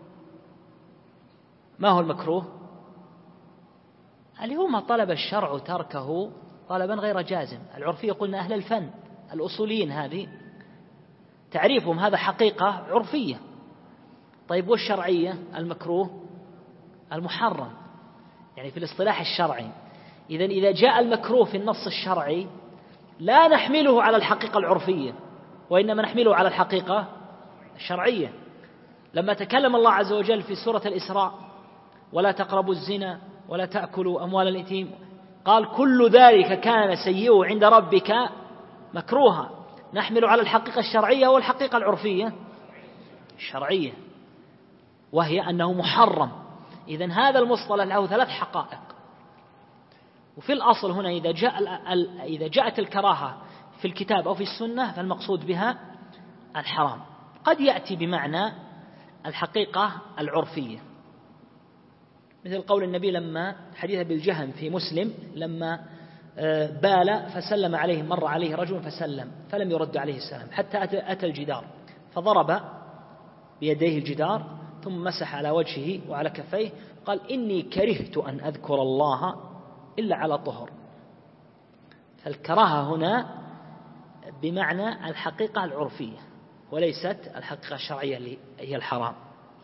ما هو المكروه؟ اللي هو ما طلب الشرع تركه طلبا غير جازم. العرفية قلنا أهل الفن الأصوليين، هذه تعريفهم هذا حقيقة عرفية. طيب والشرعية المكروه المحرم، يعني في الاصطلاح الشرعي. إذا جاء المكروه في النص الشرعي لا نحمله على الحقيقة العرفية، وإنما نحمله على الحقيقة الشرعية. لما تكلم الله عز وجل في سورة الإسراء ولا تقربوا الزنا ولا تأكلوا أموال اليتيم، قال كل ذلك كان سيئه عند ربك مكروها. نحمل على الحقيقة الشرعية والحقيقة العرفية الشرعية، وهي أنه محرم. إذن هذا المصطلح له 3 حقائق. وفي الأصل هنا إذا جاءت الكراهة في الكتاب أو في السنة فالمقصود بها الحرام. قد يأتي بمعنى الحقيقة العرفية، مثل قول النبي لما حديث بالجهم في مسلم لما بال فسلم عليه، مر عليه رجل فسلم فلم يرد عليه السلام حتى أتى الجدار فضرب بيديه الجدار ثم مسح على وجهه وعلى كفيه، قال إني كرهت أن أذكر الله إلا على طهر. فالكراهة هنا بمعنى الحقيقة العرفية وليست الحقيقة الشرعية اللي هي الحرام.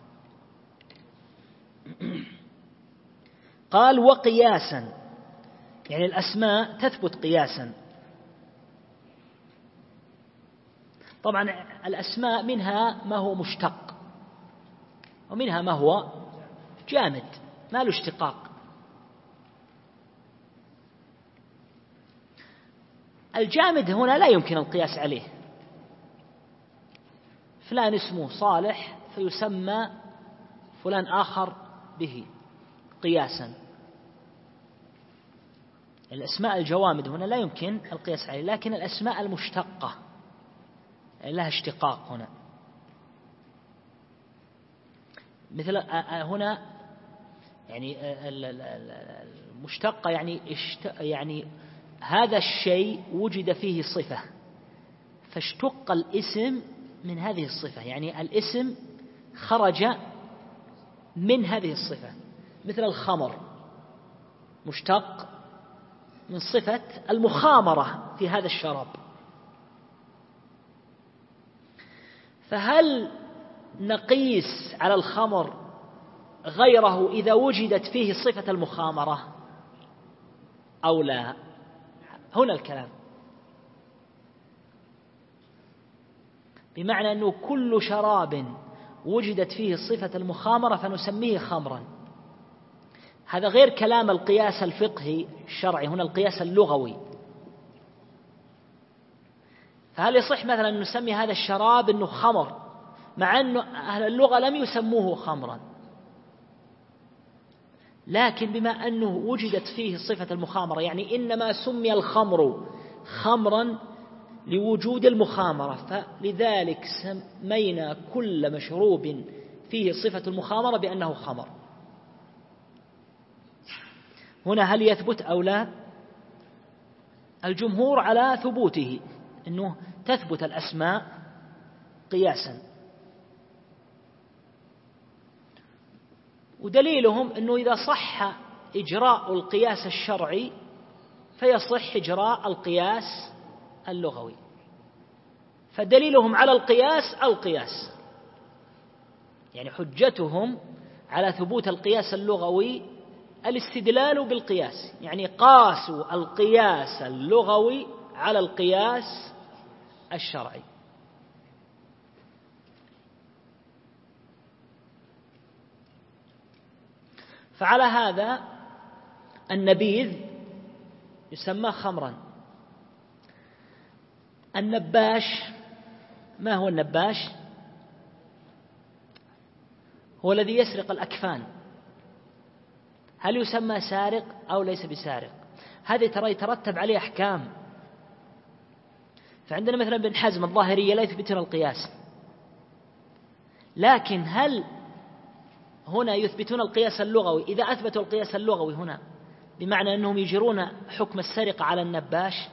قال وقياسا، يعني الأسماء تثبت قياسا. طبعا الأسماء منها ما هو مشتق ومنها ما هو جامد ما له اشتقاق. الجامد هنا لا يمكن القياس عليه. فلان اسمه صالح فيسمى فلان آخر به قياسا. الأسماء الجوامد هنا لا يمكن القياس عليه، لكن الأسماء المشتقة لها اشتقاق هنا. مثل هنا يعني المشتقة يعني هذا الشيء وجد فيه صفة فاشتق الاسم من هذه الصفة، يعني الاسم خرج من هذه الصفة. مثل الخمر مشتق من صفة المخامرة في هذا الشراب. فهل نقيس على الخمر غيره إذا وجدت فيه صفة المخامرة أو لا؟ هنا الكلام، بمعنى أنه كل شراب وجدت فيه صفة المخامرة فنسميه خمرا. هذا غير كلام القياس الفقهي الشرعي، هنا القياس اللغوي. فهل يصح مثلا أن نسمي هذا الشراب أنه خمر مع أن أهل اللغة لم يسموه خمرا، لكن بما أنه وجدت فيه صفة المخامرة، يعني إنما سمي الخمر خمرا لوجود المخامرة، فلذلك سمينا كل مشروب فيه صفة المخامرة بأنه خمر. هنا هل يثبت أو لا؟ الجمهور على ثبوته، أنه تثبت الأسماء قياسا، ودليلهم أنه إذا صح إجراء القياس الشرعي فيصح إجراء القياس اللغوي، فدليلهم على القياس يعني حجتهم على ثبوت القياس اللغوي الاستدلال بالقياس، يعني قاسوا القياس اللغوي على القياس الشرعي. فعلى هذا النبيذ يسمى خمرا. النباش، ما هو النباش؟ هو الذي يسرق الأكفان. هل يسمى سارق أو ليس بسارق؟ هذا ترى يترتب عليه أحكام. فعندنا مثلا ابن حزم الظاهرية لا يثبتون القياس، لكن هل هنا يثبتون القياس اللغوي؟ إذا أثبتوا القياس اللغوي هنا بمعنى أنهم يجرون حكم السرقة على النباش.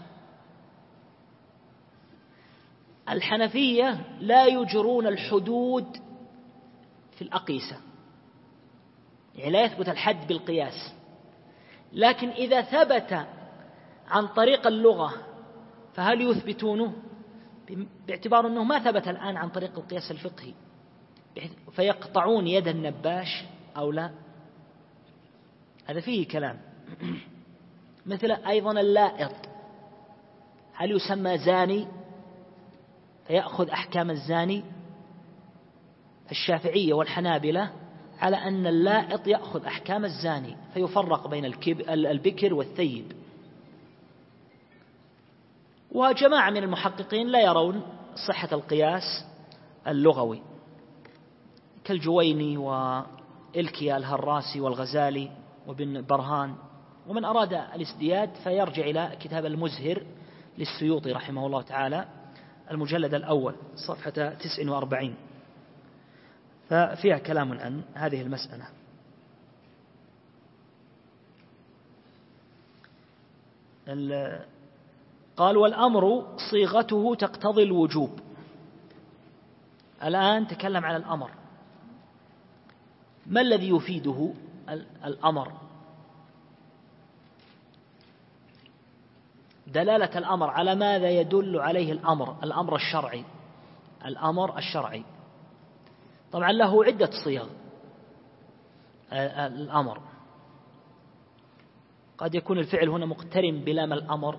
الحنفية لا يجرون الحدود في الأقيسة، يعني لا يثبت الحد بالقياس، لكن إذا ثبت عن طريق اللغة فهل يثبتونه؟ باعتبار أنه ما ثبت الآن عن طريق القياس الفقهي، فيقطعون يد النباش أو لا؟ هذا فيه كلام. مثل أيضا اللائط، هل يسمى زاني فيأخذ أحكام الزاني؟ الشافعية والحنابلة على أن اللائط يأخذ أحكام الزاني، فيفرق بين البكر والثيب. وجماعة من المحققين لا يرون صحة القياس اللغوي كالجويني وإلكيا الهراسي والغزالي وابن برهان. ومن أراد الازدياد فيرجع إلى كتاب المزهر للسيوطي رحمه الله تعالى، المجلد الأول صفحة 49، ففيها كلام عن هذه المسألة. قال والأمر صيغته تقتضي الوجوب. الآن تكلم عن الأمر، ما الذي يفيده الأمر؟ دلالة الأمر على ماذا يدل عليه الأمر الشرعي. الأمر الشرعي طبعا له عدة صيغ. الأمر قد يكون الفعل هنا مقترن بلام الأمر،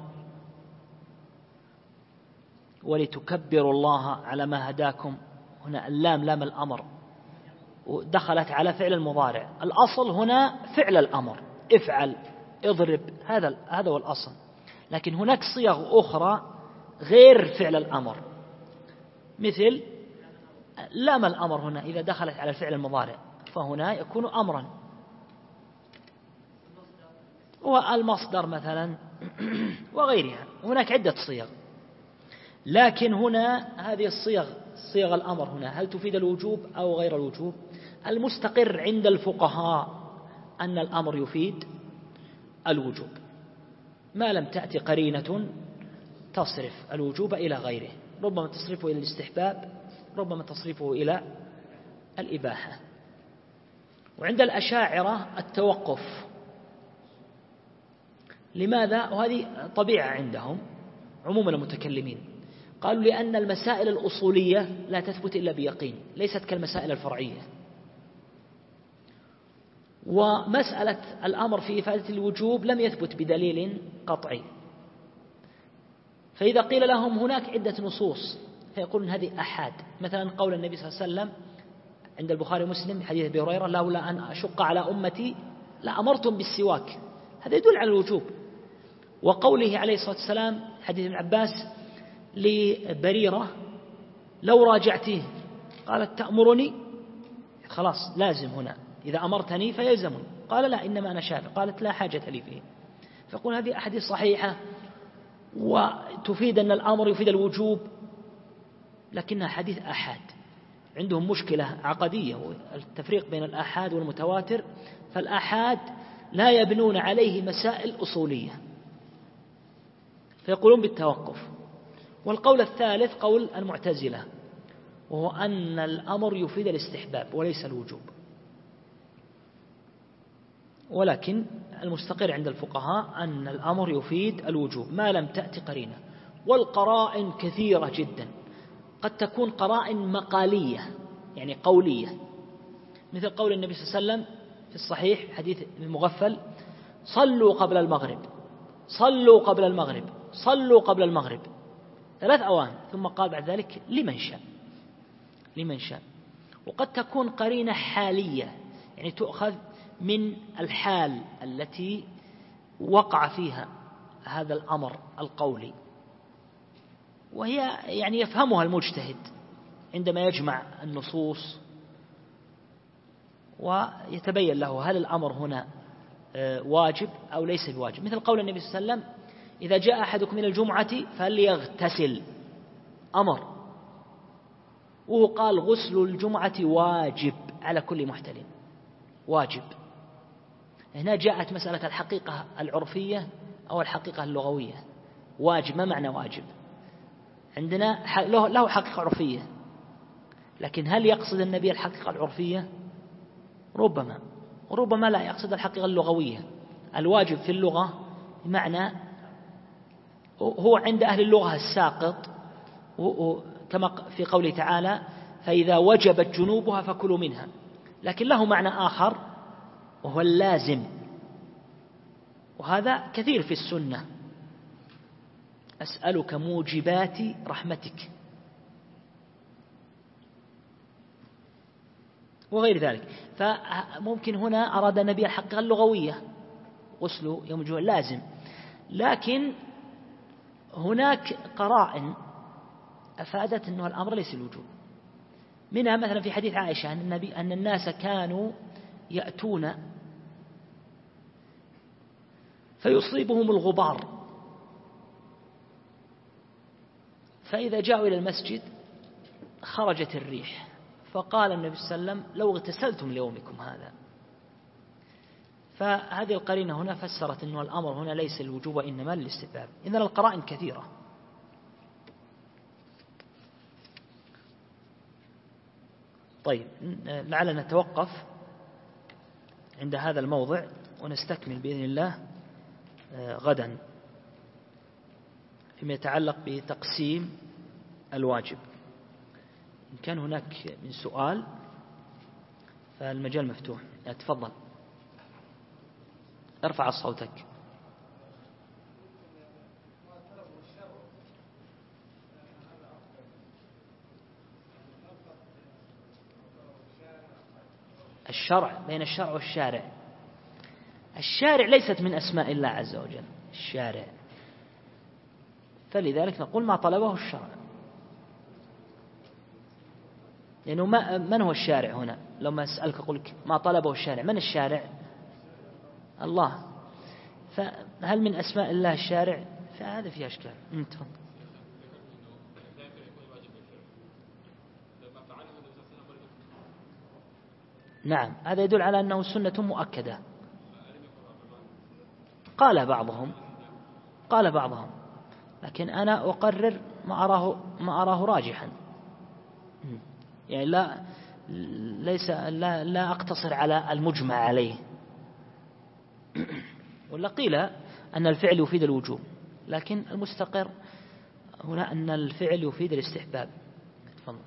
ولتكبروا الله على ما هداكم، هنا اللام لام الأمر ودخلت على فعل المضارع. الأصل هنا فعل الأمر، افعل، اضرب، هذا هو الأصل. لكن هناك صيغ أخرى غير فعل الأمر، مثل لام الأمر هنا إذا دخلت على الفعل المضارع فهنا يكون أمرا، والمصدر مثلا وغيرها. هناك عدة صيغ، لكن هنا هذه الصيغ صيغ الأمر هنا هل تفيد الوجوب أو غير الوجوب؟ المستقر عند الفقهاء أن الأمر يفيد الوجوب ما لم تأتي قرينة تصرف الوجوب إلى غيره، ربما تصرفه إلى الاستحباب، ربما تصرفه إلى الإباحة. وعند الأشاعرة التوقف. لماذا؟ وهذه طبيعة عندهم عموم المتكلمين، قالوا لأن المسائل الأصولية لا تثبت إلا بيقين، ليست كالمسائل الفرعية. ومسألة الأمر في إفادة الوجوب لم يثبت بدليل قطعي، فإذا قيل لهم هناك عدة نصوص فيقولون هذه أحاد. مثلا قول النبي صلى الله عليه وسلم عند البخاري ومسلم حديث أبي هريرة لولا أن أشق على أمتي لأمرتم بالسواك، هذا يدل على الوجوب. وقوله عليه الصلاة والسلام حديث ابن عباس لبريرة لو راجعتيه قالت تأمرني، خلاص لازم هنا إذا أمرتني فيلزمني، قال لا إنما أنا شافع، قالت لا حاجة لي فيه. فيقول هذه أحاديث صحيحة وتفيد أن الأمر يفيد الوجوب، لكنها حديث أحاد عندهم مشكلة عقدية والتفريق بين الآحاد والمتواتر، فالآحاد لا يبنون عليه مسائل أصولية فيقولون بالتوقف. والقول الثالث قول المعتزلة، وهو أن الأمر يفيد الاستحباب وليس الوجوب، ولكن المستقر عند الفقهاء أن الأمر يفيد الوجوب ما لم تأتي قرينة. والقرائن كثيرة جدا، قد تكون قرائن مقالية يعني قولية، مثل قول النبي صلى الله عليه وسلم في الصحيح حديث المغفل: صلوا قبل المغرب، صلوا قبل المغرب، صلوا قبل المغرب 3 أوان، ثم قال بعد ذلك لمن شاء، لمن شاء. وقد تكون قرينة حالية يعني تؤخذ من الحال التي وقع فيها هذا الأمر القولي، وهي يعني يفهمها المجتهد عندما يجمع النصوص ويتبين له هل الأمر هنا واجب أو ليس بواجب. مثل قول النبي صلى الله عليه وسلم: إذا جاء أحدكم من الجمعة فليغتسل، أمر، وهو قال غسل الجمعة واجب على كل محتلم، واجب. هنا جاءت مسألة الحقيقة العرفية أو الحقيقة اللغوية. واجب ما معنى واجب؟ عندنا له حقيقة عرفية، لكن هل يقصد النبي الحقيقة العرفية؟ ربما، وربما لا يقصد الحقيقة اللغوية. الواجب في اللغة بمعنى هو عند أهل اللغة الساقط، كما في قوله تعالى: فإذا وجبت جنوبها فكلوا منها، لكن له معنى آخر وهو اللازم، وهذا كثير في السنة: أسألك موجبات رحمتك وغير ذلك. فممكن هنا أراد النبي الحقيقة اللغوية، غسل يوم الجمعة لازم، لكن هناك قرائن أفادت أنه الأمر ليس الوجوب. منها مثلا في حديث عائشة أن الناس كانوا يأتون فيصيبهم الغبار، فإذا جاءوا إلى المسجد خرجت الريح، فقال النبي صلى الله عليه وسلم: لو اغتسلتم ليومكم هذا. فهذه القرينة هنا فسرت أنه الأمر هنا ليس الوجوب وإنما للاستحباب. إذن القرائن كثيرة. طيب، لعلنا نتوقف عند هذا الموضع ونستكمل بإذن الله غدا فيما يتعلق بتقسيم الواجب. إن كان هناك من سؤال فالمجال مفتوح. تفضل، ارفع صوتك. الشرع، بين الشرع والشارع. الشارع ليست من أسماء الله عز وجل، الشارع، فلذلك نقول ما طلبه الشرع. لأنه من هو الشارع هنا؟ لو ما أسألك أقول لك ما طلبه الشارع، من الشارع؟ الله. فهل من أسماء الله الشارع؟ فهذا فيه أشكال. تفضل. نعم، هذا يدل على أنه سنة مؤكدة. قال بعضهم، لكن أنا أقرر ما أراه راجحا. يعني لا أقتصر على المجمع عليه. ولا قيل أن الفعل يفيد الوجوب، لكن المستقر هنا أن الفعل يفيد الاستحباب. تفضل.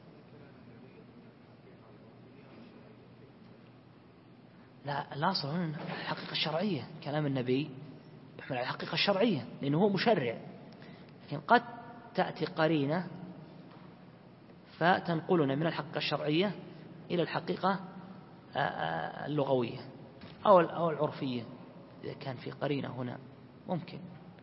لا، الأصل هنا الحقيقة الشرعية، كلام النبي يحمل على الحقيقة الشرعية لأنه هو مشرع، لكن قد تأتي قرينة فتنقلنا من الحقيقة الشرعية إلى الحقيقة اللغوية أو العرفية، إذا كان في قرينة هنا ممكن.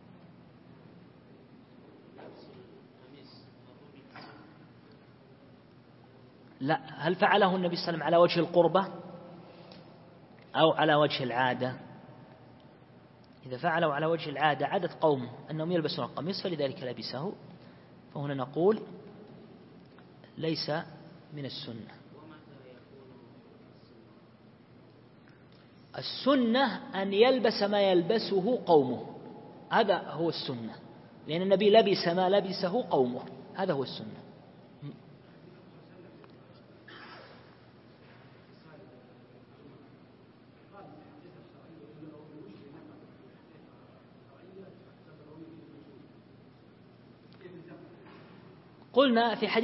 لا، هل فعله النبي صلى الله عليه وسلم على وجه القربة أو على وجه العادة؟ إذا فعله على وجه العادة، عادة قومه أنهم يلبسون القميص فلذلك لبسه، فهنا نقول ليس من السنة. السنة أن يلبس ما يلبسه قومه، هذا هو السنة، لأن النبي لبس ما لبسه قومه، هذا هو السنة. قلنا في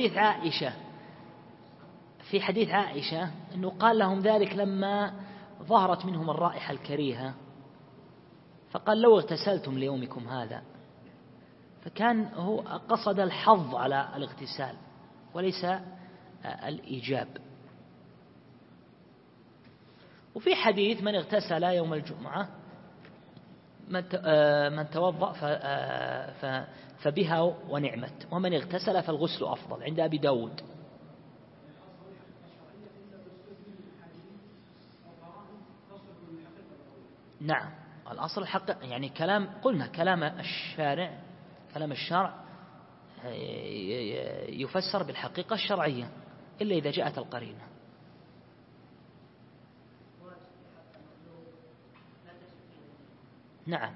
حديث عائشة أنه قال لهم ذلك لما ظهرت منهم الرائحة الكريهة، فقال لو اغتسلتم ليومكم هذا، فكان هو قصد الحظ على الاغتسال وليس الإيجاب. وفي حديث من اغتسل يوم الجمعة من توضأ فبها ونعمت، ومن اغتسل فالغسل أفضل، عند أبي داود. نعم، الأصل الحق، يعني قلنا كلام الشرع يفسر بالحقيقة الشرعية إلا إذا جاءت القرينة. نعم،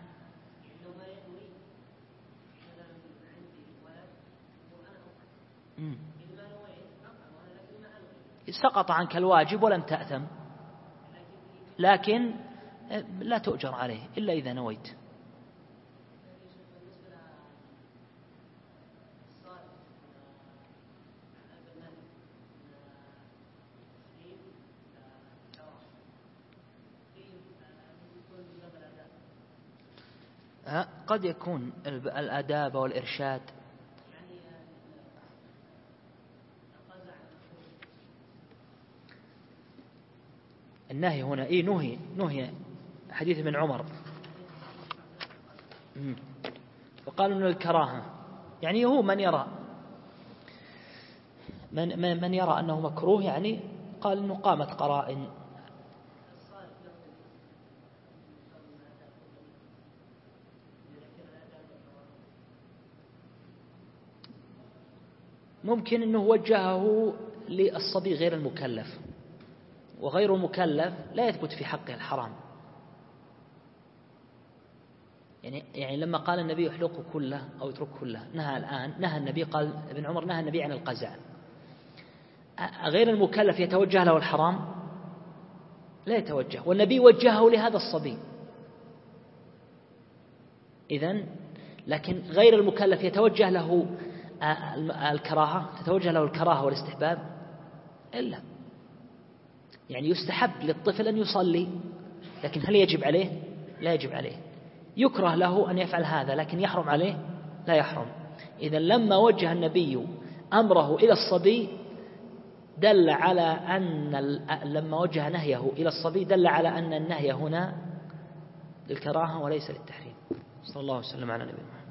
سقط عنك الواجب ولم تأثم، لكن لا تؤجر عليه إلا إذا نويت. قد يكون الآداب والإرشاد. النهي هنا نهي حديث ابن عمر، وقالوا من الكراهة، يعني هو من يرى أنه مكروه، يعني قال أنه قامت قرائن. ممكن أنه وجهه للصبي غير المكلف، وغير المكلف لا يثبت في حقه الحرام. يعني لما قال النبي يحلقه كله أو يترك كله، نهى النبي، قال ابن عمر نهى النبي عن القزع. غير المكلف يتوجه له الحرام؟ لا يتوجه، والنبي وجهه لهذا الصبي. إذن لكن غير المكلف يتوجه له الكراهة، تتوجه له الكراهة والاستحباب؟ إلا يعني يستحب للطفل أن يصلي، لكن هل يجب عليه؟ لا يجب عليه. يكره له أن يفعل هذا، لكن يحرم عليه؟ لا يحرم. إذن لما وجه النبي أمره إلى الصبي دل على أن لما وجه نهيه إلى الصبي دل على أن النهي هنا للكراهة وليس للتحريم. صلى الله عليه وسلم على نبينا.